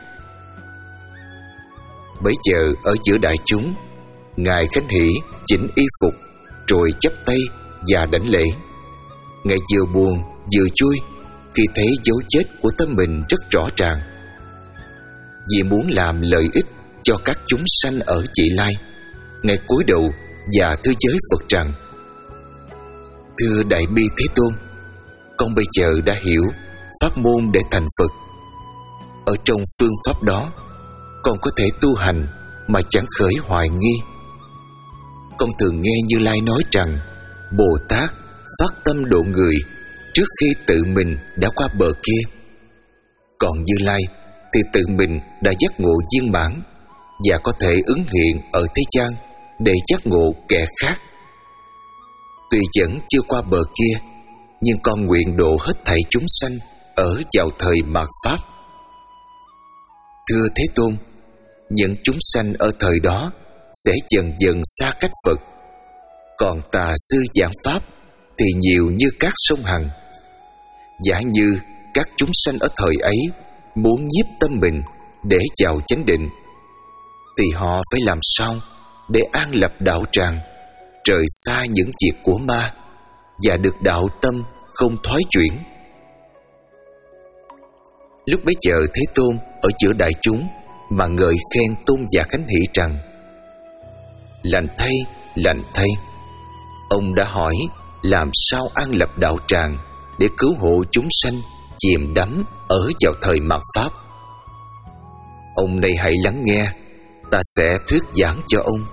Bấy giờ ở giữa đại chúng, Ngài Khánh Hỷ chỉnh y phục, rồi chắp tay và đảnh lễ. Ngài vừa buồn vừa vui khi thấy dấu vết của tâm mình rất rõ ràng. Vì muốn làm lợi ích cho các chúng sanh ở vị lai, Ngài cúi đầu và thưa với Phật rằng: Thưa Đại Bi Thế Tôn, con bây giờ đã hiểu pháp môn để thành Phật. Ở trong phương pháp đó, con có thể tu hành mà chẳng khởi hoài nghi. Con thường nghe Như Lai nói rằng Bồ Tát phát tâm độ người trước khi tự mình đã qua bờ kia. Còn Như Lai thì tự mình đã giác ngộ viên mãn và có thể ứng hiện ở thế gian để giác ngộ kẻ khác. Tuy vẫn chưa qua bờ kia, nhưng con nguyện độ hết thảy chúng sanh ở vào thời mạt Pháp. Thưa Thế Tôn, những chúng sanh ở thời đó sẽ dần dần xa cách Phật. Còn tà sư giảng Pháp thì nhiều như các sông Hằng. Giả như các chúng sanh ở thời ấy muốn nhiếp tâm mình để vào chánh định, thì họ phải làm sao để an lập đạo tràng, rời xa những việc của ma và được đạo tâm không thoái chuyển. Lúc bấy giờ Thế Tôn ở giữa đại chúng mà ngợi khen Tôn giả Khánh Hỷ rằng: lành thay, lành thay, ông đã hỏi làm sao an lập đạo tràng để cứu hộ chúng sanh chìm đắm ở vào thời mạt Pháp. Ông này hãy lắng nghe, ta sẽ thuyết giảng cho ông.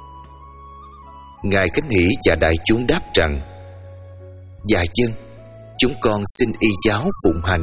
Ngài Khánh Hỷ và đại chúng đáp rằng: dạ vâng, chúng con xin y giáo phụng hành.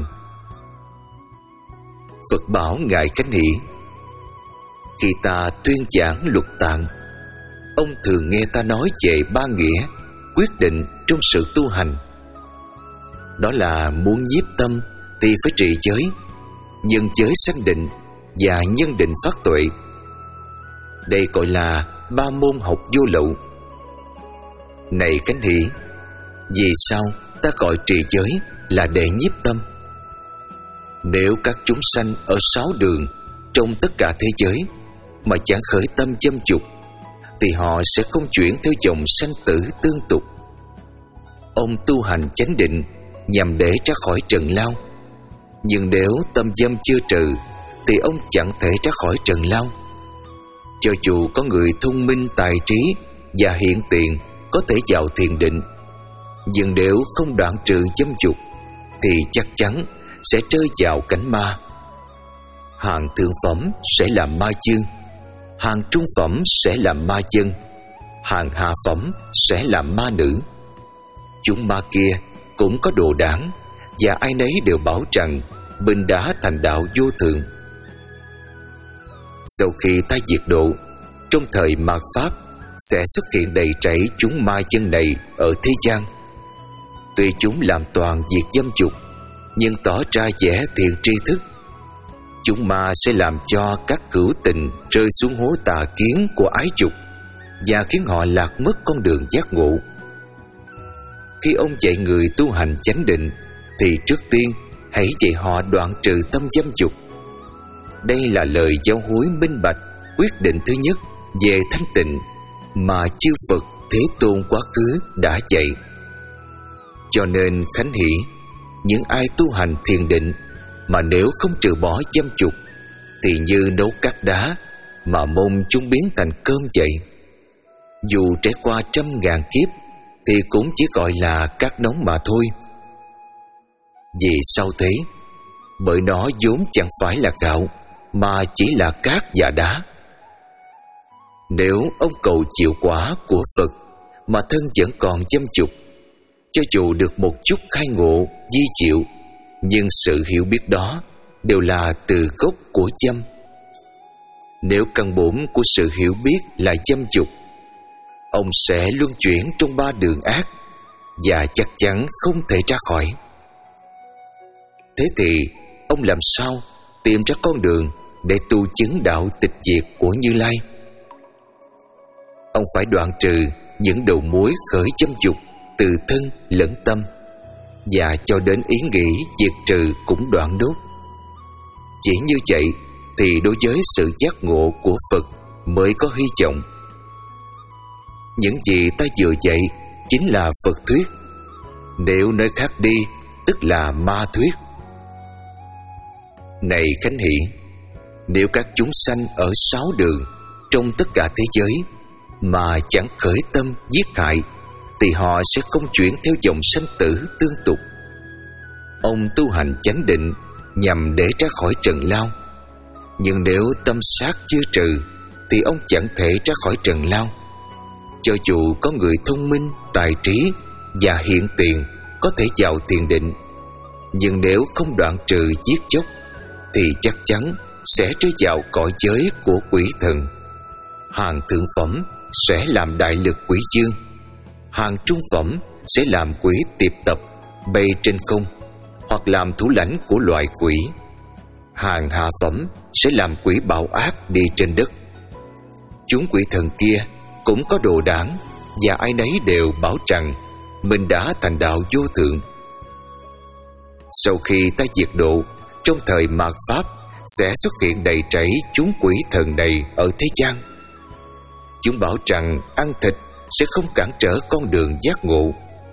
Phật bảo Ngài Khánh Hỷ: khi ta tuyên giảng luật tạng, ông thường nghe ta nói về ba nghĩa quyết định trong sự tu hành. Đó là muốn nhiếp tâm thì phải trì giới, nhân giới sanh định và nhân định phát tuệ. Đây gọi là ba môn học vô lậu. Này Khánh Hỷ, vì sao ta gọi trì giới là để nhiếp tâm? Nếu các chúng sanh ở sáu đường trong tất cả thế giới mà chẳng khởi tâm dâm dục, thì họ sẽ không chuyển theo dòng sanh tử tương tục. Ông tu hành chánh định nhằm để ra khỏi trần lao, nhưng nếu tâm dâm chưa trừ thì ông chẳng thể ra khỏi trần lao. Cho dù có người thông minh tài trí và hiện tiền có thể vào thiền định, nhưng nếu không đoạn trừ dâm dục thì chắc chắn sẽ rơi vào cảnh ma. Hàng thượng phẩm sẽ làm ma dương, hàng trung phẩm sẽ làm ma dân, hàng hạ phẩm sẽ làm ma nữ. Chúng ma kia cũng có đồ đảng, và ai nấy đều bảo rằng mình đã thành đạo vô thượng. Sau khi ta diệt độ, trong thời mạt Pháp sẽ xuất hiện đầy rẫy chúng ma dân này ở thế gian. Tuy chúng làm toàn việc dâm dục, nhưng tỏ ra vẻ thiện tri thức. Chúng ma sẽ làm cho các cửu tình rơi xuống hố tà kiến của ái dục và khiến họ lạc mất con đường giác ngộ. Khi ông dạy người tu hành chánh định, thì trước tiên hãy dạy họ đoạn trừ tâm dâm dục. Đây là lời giáo huấn minh bạch, quyết định thứ nhất về thanh tịnh mà chư Phật Thế Tôn quá khứ đã dạy. Cho nên Khánh Hỷ, những ai tu hành thiền định mà nếu không trừ bỏ dâm dục thì như nấu cát đá mà mong chúng biến thành cơm vậy. Dù trải qua trăm ngàn kiếp thì cũng chỉ gọi là cát nóng mà thôi. Vì sao thế? Bởi nó vốn chẳng phải là gạo, mà chỉ là cát và đá. Nếu ông cầu chịu quả của Phật mà thân vẫn còn dâm dục, cho dù được một chút khai ngộ, di chịu, nhưng sự hiểu biết đó đều là từ gốc của dâm. Nếu căn bổn của sự hiểu biết là dâm dục, ông sẽ luân chuyển trong ba đường ác và chắc chắn không thể ra khỏi. Thế thì ông làm sao tìm ra con đường để tu chứng đạo tịch diệt của Như Lai? Ông phải đoạn trừ những đầu mối khởi dâm dục từ thân lẫn tâm, và cho đến ý nghĩ diệt trừ cũng đoạn nốt. Chỉ như vậy thì đối với sự giác ngộ của Phật mới có hy vọng. Những gì ta vừa dạy chính là Phật thuyết, nếu nơi khác đi tức là ma thuyết. Này Khánh Hỷ, nếu các chúng sanh ở sáu đường trong tất cả thế giới mà chẳng khởi tâm giết hại, thì họ sẽ không chuyển theo dòng sanh tử tương tục. Ông tu hành chánh định nhằm để ra khỏi trần lao, nhưng nếu tâm sát chưa trừ thì ông chẳng thể ra khỏi trần lao. Cho dù có người thông minh, tài trí và hiện tiền có thể vào thiền định, nhưng nếu không đoạn trừ giết chóc thì chắc chắn sẽ rơi vào cõi giới của quỷ thần. Hàng thượng phẩm sẽ làm đại lực quỷ dương, hàng trung phẩm sẽ làm quỷ tiệp tập bay trên không hoặc làm thủ lãnh của loài quỷ, hàng hạ phẩm sẽ làm quỷ bạo ác đi trên đất. Chúng quỷ thần kia cũng có đồ đảng, và ai nấy đều bảo rằng mình đã thành đạo vô thượng. Sau khi ta diệt độ, trong thời mạt Pháp sẽ xuất hiện đầy trẫy chúng quỷ thần này ở thế gian. Chúng bảo rằng ăn thịt sẽ không cản trở con đường giác ngộ.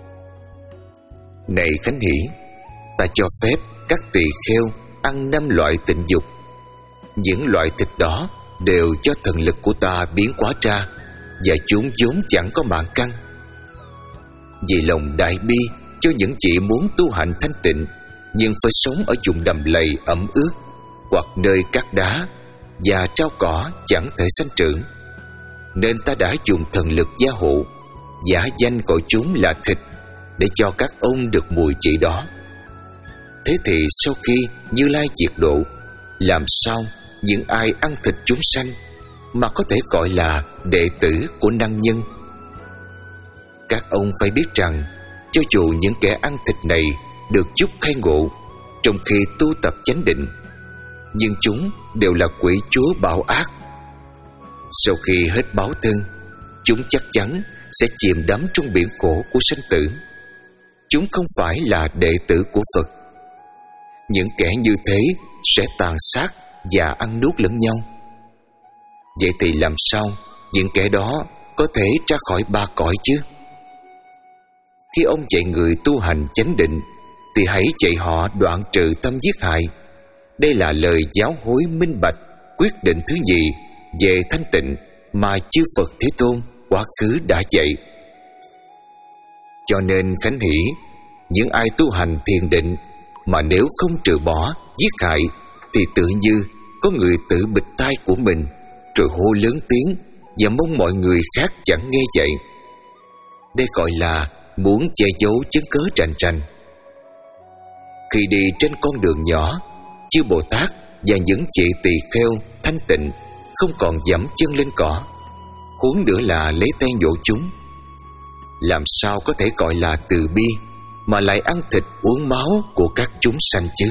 Này Khánh Hỷ, ta cho phép các tỳ kheo ăn năm loại tịnh dục. Những loại thịt đó đều do thần lực của ta biến hóa ra, và chúng vốn chẳng có mạng căn. Vì lòng đại bi cho những chị muốn tu hành thanh tịnh, nhưng phải sống ở vùng đầm lầy ẩm ướt hoặc nơi cát đá và trao cỏ chẳng thể sinh trưởng, nên ta đã dùng thần lực gia hộ, giả danh gọi chúng là thịt để cho các ông được mùi vị đó. Thế thì sau khi Như Lai diệt độ, làm sao những ai ăn thịt chúng sanh mà có thể gọi là đệ tử của năng nhân? Các ông phải biết rằng, cho dù những kẻ ăn thịt này được chút khai ngộ trong khi tu tập chánh định, nhưng chúng đều là quỷ chúa bạo ác. Sau khi hết báo thân, chúng chắc chắn sẽ chìm đắm trong biển khổ của sanh tử. Chúng không phải là đệ tử của Phật. Những kẻ như thế sẽ tàn sát và ăn nuốt lẫn nhau. Vậy thì làm sao những kẻ đó có thể ra khỏi ba cõi chứ? Khi ông dạy người tu hành chánh định, thì hãy dạy họ đoạn trừ tâm giết hại. Đây là lời giáo hối minh bạch, quyết định thứ nhì về thanh tịnh mà chư Phật Thế Tôn quá khứ đã dạy. Cho nên Khánh Hỷ, những ai tu hành thiền định mà nếu không trừ bỏ giết hại, thì tự như có người tự bịt tai của mình rồi hô lớn tiếng và mong mọi người khác chẳng nghe vậy. Đây gọi là muốn che giấu chứng cớ rành rành. Khi đi trên con đường nhỏ, chư Bồ Tát và những chị tỳ kheo thanh tịnh không còn dẫm chân lên cỏ, huống nữa là lấy tay nhổ chúng. Làm sao có thể gọi là từ bi mà lại ăn thịt uống máu của các chúng sanh chứ?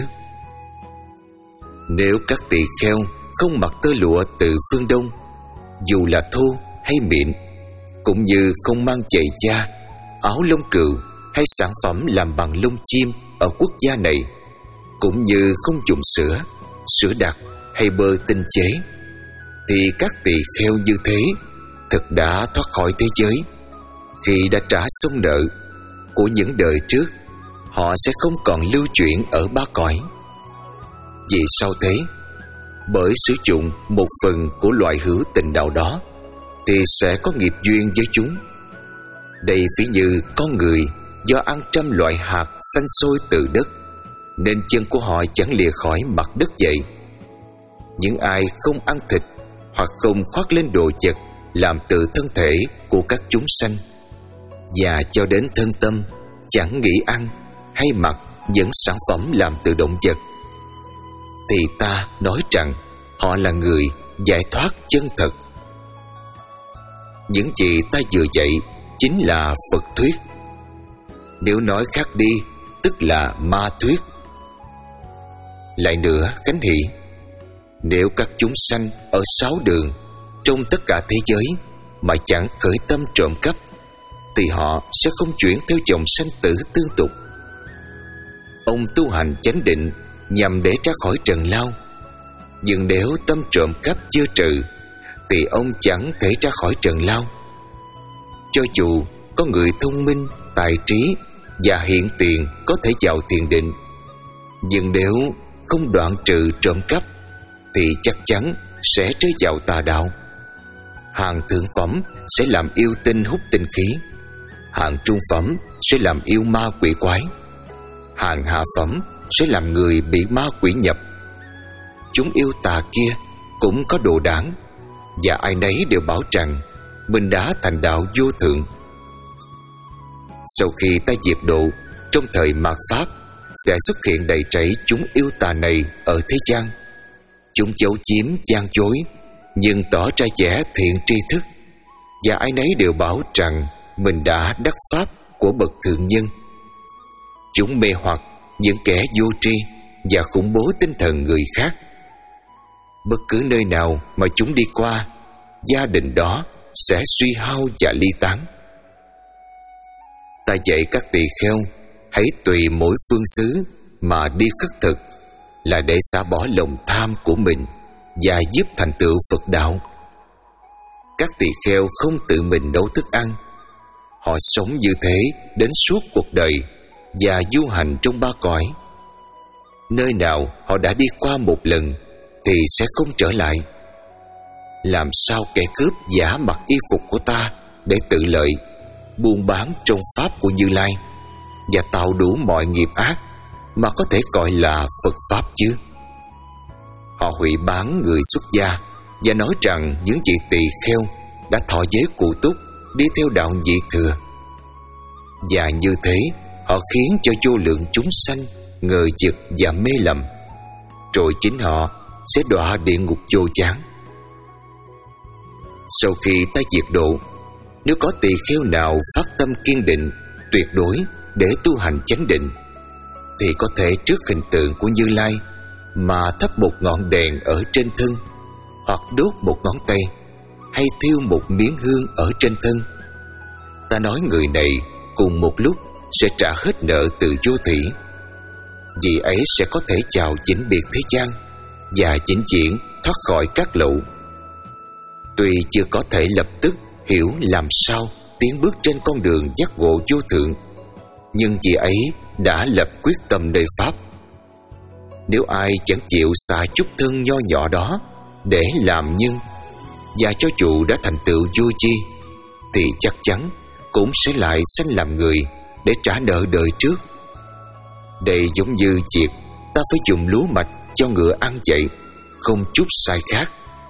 Nếu các tỳ kheo không mặc tơ lụa từ phương Đông, dù là thô hay mịn, cũng như không mang giày da, áo lông cừu hay sản phẩm làm bằng lông chim ở quốc gia này, cũng như không dùng sữa, sữa đặc hay bơ tinh chế, thì các tỳ kheo như thế thực đã thoát khỏi thế giới. Khi đã trả xong nợ của những đời trước, họ sẽ không còn lưu chuyển ở ba cõi. Vì sao thế? Bởi sử dụng một phần của loại hữu tình đạo đó thì sẽ có nghiệp duyên với chúng. Đây ví như con người do ăn trăm loại hạt xanh xôi từ đất, nên chân của họ chẳng lìa khỏi mặt đất vậy. Những ai không ăn thịt hoặc không khoác lên đồ vật làm từ thân thể của các chúng sanh, và cho đến thân tâm chẳng nghĩ ăn hay mặc những sản phẩm làm từ động vật, thì ta nói rằng họ là người giải thoát chân thật. Những gì ta vừa dạy chính là Phật thuyết. Nếu nói khác đi, tức là ma thuyết. Lại nữa Khánh Hỷ, nếu các chúng sanh ở sáu đường trong tất cả thế giới mà chẳng khởi tâm trộm cắp, thì họ sẽ không chuyển theo dòng sanh tử tương tục. Ông tu hành chánh định nhằm để ra khỏi trần lao, nhưng nếu tâm trộm cắp chưa trừ, thì ông chẳng thể ra khỏi trần lao. Cho dù có người thông minh, tài trí và hiện tiền có thể vào thiền định, nhưng nếu không đoạn trừ trộm cắp, thì chắc chắn sẽ rơi vào tà đạo. Hàng thượng phẩm sẽ làm yêu tinh hút tinh khí, hàng trung phẩm sẽ làm yêu ma quỷ quái, hàng hạ phẩm sẽ làm người bị ma quỷ nhập. Chúng yêu tà kia cũng có đồ đảng, và ai nấy đều bảo rằng mình đã thành đạo vô thượng. Sau khi ta diệt độ, trong thời mạt Pháp sẽ xuất hiện đầy rẫy chúng yêu tà này ở thế gian. Chúng giấu chiếm gian dối, nhưng tỏ ra vẻ thiện tri thức, và ai nấy đều bảo rằng mình đã đắc pháp của bậc thượng nhân. Chúng mê hoặc những kẻ vô tri và khủng bố tinh thần người khác. Bất cứ nơi nào mà chúng đi qua, gia đình đó sẽ suy hao và ly tán. Ta dạy các tỳ kheo hãy tùy mỗi phương xứ mà đi khất thực, là để xả bỏ lòng tham của mình và giúp thành tựu Phật đạo. Các tỳ kheo không tự mình nấu thức ăn. Họ sống như thế đến suốt cuộc đời và du hành trong ba cõi. Nơi nào họ đã đi qua một lần thì sẽ không trở lại. Làm sao kẻ cướp giả mặc y phục của ta để tự lợi, buôn bán trong pháp của Như Lai và tạo đủ mọi nghiệp ác mà có thể gọi là Phật pháp chứ? Họ hủy bán người xuất gia và nói rằng những vị tỳ kheo đã thọ giới cụ túc đi theo đạo nhị thừa. Và như thế họ khiến cho vô lượng chúng sanh ngờ vực và mê lầm, rồi chính họ sẽ đọa địa ngục vô gián. Sau khi ta diệt độ, nếu có tỳ kheo nào phát tâm kiên định tuyệt đối để tu hành chánh định, thì có thể trước hình tượng của Như Lai mà thắp một ngọn đèn ở trên thân, hoặc đốt một ngón tay, hay thiêu một miếng hương ở trên thân. Ta nói người này cùng một lúc sẽ trả hết nợ từ vô thủy. Vì ấy sẽ có thể chào vĩnh biệt thế gian và vĩnh viễn thoát khỏi các lậu. Tuy chưa có thể lập tức hiểu làm sao tiến bước trên con đường giác ngộ vô thượng, nhưng vì ấy đã lập quyết tâm nơi pháp. Nếu ai chẳng chịu xả chút thân nho nhỏ đó để làm nhân, và cho dù đã thành tựu vô tri, thì chắc chắn cũng sẽ lại sanh làm người để trả nợ đời trước. Đây giống như việc ta phải dùng lúa mạch cho ngựa ăn vậy, không chút sai khác.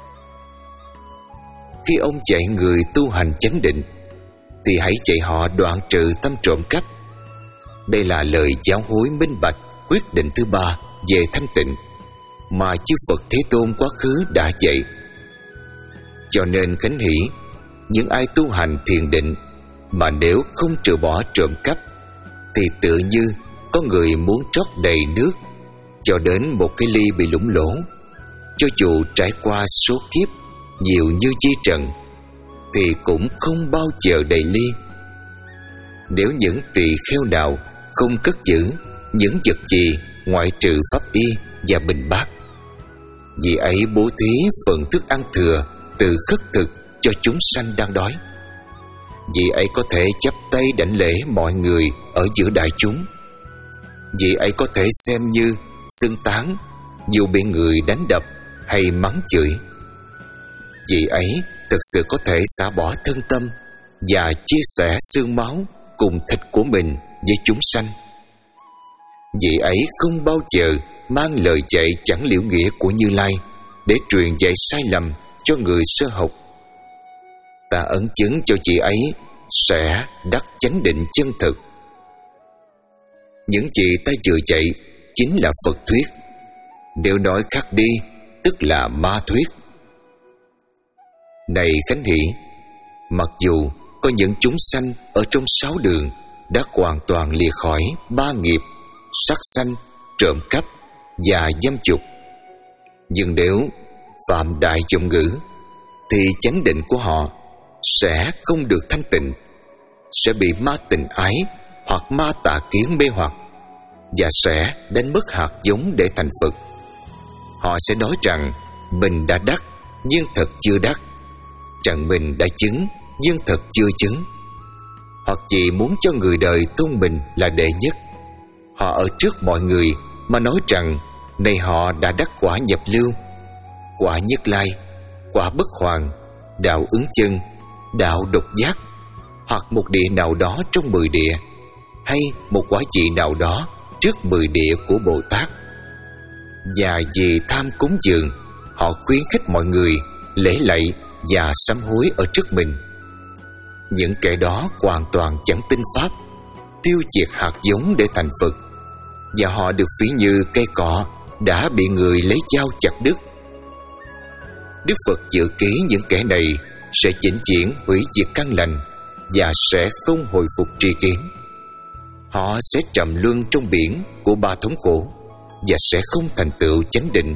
Khi ông dạy người tu hành chánh định, thì hãy dạy họ đoạn trừ tâm trộm cắp. Đây là lời giáo huấn minh bạch quyết định thứ ba về thanh tịnh mà chư Phật Thế Tôn quá khứ đã dạy. Cho nên khánh hỷ, những ai tu hành thiền định mà nếu không trừ bỏ trộm cắp, thì tựa như có người muốn trót đầy nước cho đến một cái ly bị lủng lỗ. Cho dù trải qua số kiếp nhiều như chi trần, thì cũng không bao giờ đầy ly. Nếu những tỳ kheo nào không cất giữ những vật gì ngoại trừ pháp y và bình bát, vì ấy bố thí phần thức ăn thừa từ khất thực cho chúng sanh đang đói. Vì ấy có thể chắp tay đảnh lễ mọi người ở giữa đại chúng. Vì ấy có thể xem như xưng tán dù bị người đánh đập hay mắng chửi. Vì ấy thực sự có thể xả bỏ thân tâm và chia sẻ xương máu cùng thịt của mình với chúng sanh. Vì ấy không bao giờ mang lời dạy chẳng liễu nghĩa của Như Lai để truyền dạy sai lầm cho người sơ học. Ta ấn chứng cho chị ấy sẽ đắc chánh định chân thực. Những gì ta vừa dạy chính là Phật thuyết, nếu nói khác đi tức là ma thuyết. Này khánh hỷ, mặc dù có những chúng sanh ở trong sáu đường đã hoàn toàn lìa khỏi ba nghiệp sát sanh, trộm cắp và dâm dục, nhưng nếu phạm đại dụng ngữ thì chánh định của họ sẽ không được thanh tịnh, sẽ bị ma tình ái hoặc ma tà kiến mê hoặc, và sẽ đánh mất hạt giống để thành Phật. Họ sẽ nói rằng mình đã đắc nhưng thật chưa đắc, rằng mình đã chứng nhưng thật chưa chứng, hoặc chỉ muốn cho người đời tôn mình là đệ nhất. Họ ở trước mọi người mà nói rằng này họ đã đắc quả nhập lưu, quả nhất lai, quả bất hoàn, đạo ứng chân, đạo độc giác, hoặc một địa nào đó trong mười địa, hay một quả vị nào đó trước mười địa của Bồ Tát. Và vì tham cúng dường, họ khuyến khích mọi người lễ lạy và sám hối ở trước mình. Những kẻ đó hoàn toàn chẳng tin pháp tiêu diệt hạt giống để thành Phật, và họ được ví như cây cọ đã bị người lấy dao chặt đứt. Đức Phật dự ký những kẻ này sẽ chỉnh chuyển hủy diệt căn lành và sẽ không hồi phục tri kiến. Họ sẽ trầm luân trong biển của ba thống khổ và sẽ không thành tựu chánh định.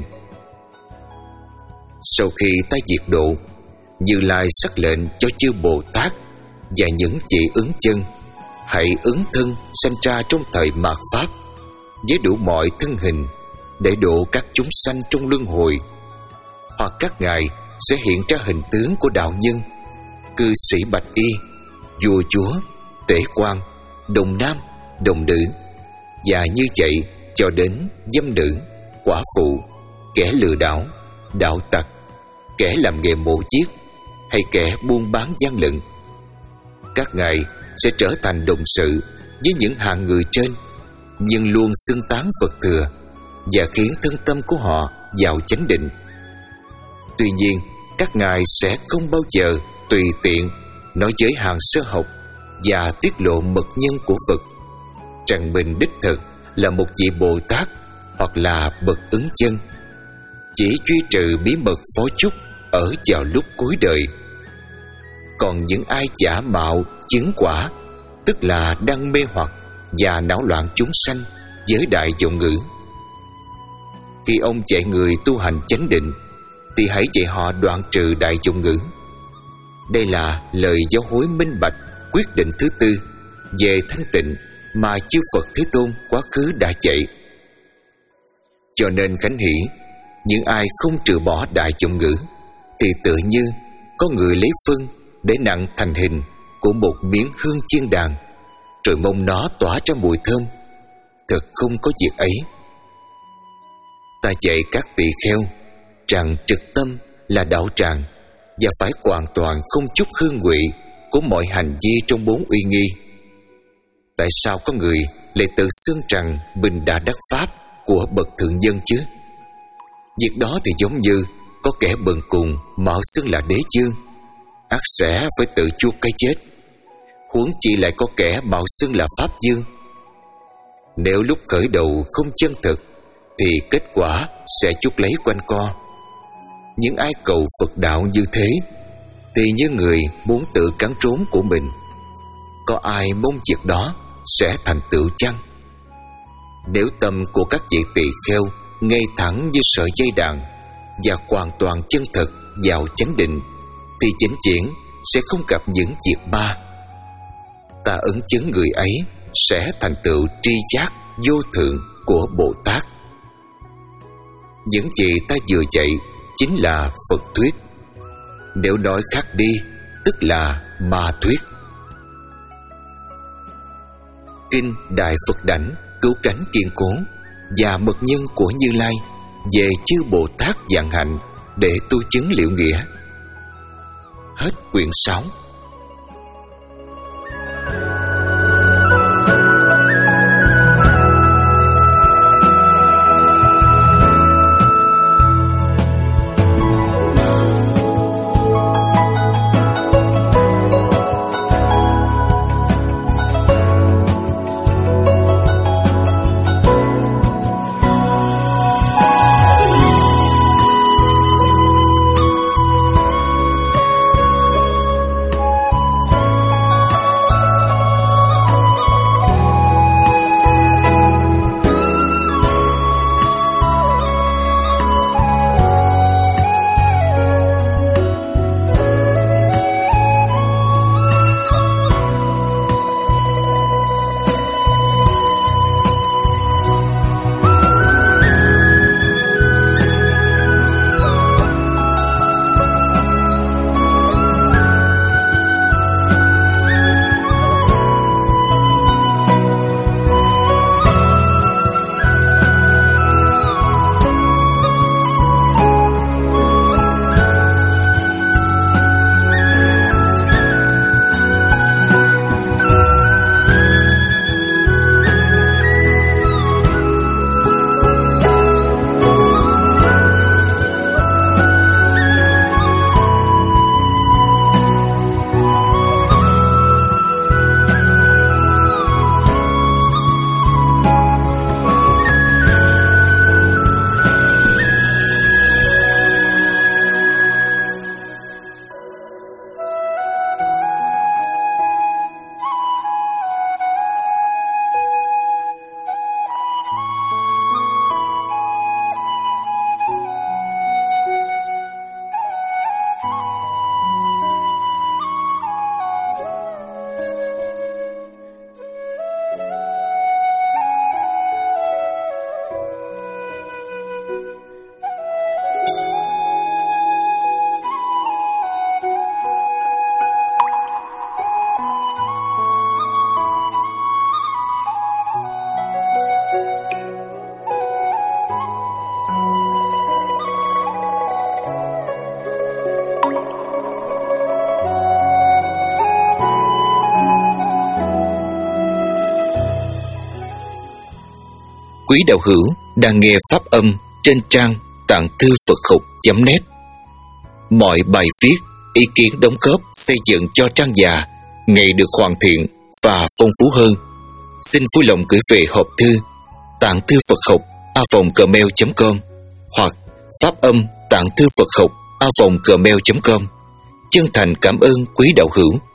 Sau khi ta diệt độ, Như Lai sắc lệnh cho chư Bồ Tát và những vị ứng chân hãy ứng thân sanh ra trong thời mạt pháp với đủ mọi thân hình để độ các chúng sanh trong luân hồi, hoặc các ngài sẽ hiện ra hình tướng của đạo nhân, cư sĩ bạch y, vua chúa, tể quan, đồng nam, đồng nữ, và như vậy cho đến dâm nữ, quả phụ, kẻ lừa đảo, đạo tặc, kẻ làm nghề mổ giết hay kẻ buôn bán gian lận. Các ngài sẽ trở thành đồng sự với những hạng người trên, nhưng luôn xưng tán Phật thừa và khiến thân tâm của họ vào chánh định. Tuy nhiên, các ngài sẽ không bao giờ tùy tiện nói giới hạn sơ học và tiết lộ mật nhân của Phật rằng mình đích thực là một vị Bồ Tát hoặc là bậc ứng chân, chỉ duy trì bí mật phó chúc ở vào lúc cuối đời. Còn những ai giả mạo chứng quả, tức là đang mê hoặc và não loạn chúng sanh với đại vọng ngữ. Khi ông dạy người tu hành chánh định, thì hãy dạy họ đoạn trừ đại vọng ngữ. Đây là lời giáo hối minh bạch quyết định thứ tư về thanh tịnh mà chư Phật Thế Tôn quá khứ đã dạy. Cho nên khánh hỷ, những ai không trừ bỏ đại vọng ngữ thì tự như có người lấy phân để nặng thành hình của một miếng hương chiên đàn, rồi mong nó tỏa ra mùi thơm. Thật không có việc ấy. Ta dạy các tỳ kheo rằng trực tâm là đạo tràng và phải hoàn toàn không chút hương ngụy của mọi hành vi trong bốn uy nghi. Tại sao có người lại tự xưng rằng mình đã đắc pháp của bậc thượng nhân chứ? Việc đó thì giống như có kẻ bần cùng mạo xưng là đế vương, ắt sẽ phải tự chuốc cái chết. Huống chi lại có kẻ mạo xưng là pháp vương. Nếu lúc khởi đầu không chân thực thì kết quả sẽ chuốc lấy quanh co. Những ai cầu Phật đạo như thế thì như người muốn tự cắn trốn của mình. Có ai mong việc đó sẽ thành tựu chăng? Nếu tâm của các vị tỳ kheo ngay thẳng như sợi dây đàn và hoàn toàn chân thực vào chánh định, thì chánh chuyển sẽ không gặp những việc ba. Ta ấn chứng người ấy sẽ thành tựu tri giác vô thượng của Bồ Tát. Những gì ta vừa dạy chính là Phật thuyết. Nếu nói khác đi, tức là ma thuyết. Kinh Đại Phật Đảnh cứu cánh kiên cố và mật nhân của Như Lai về chư Bồ Tát vạn hạnh để tu chứng liệu nghĩa. Hết quyển sáu. quý đạo hữu đang nghe pháp âm trên trang tạng thư Phật học chấm net. Mọi bài viết, ý kiến đóng góp xây dựng cho trang già ngày được hoàn thiện và phong phú hơn. Xin vui lòng gửi về hộp thư tạng thư Phật học a vòng gmail chấm com hoặc pháp âm tạng thư Phật học a vòng gmail chấm com. Chân thành cảm ơn quý đạo hữu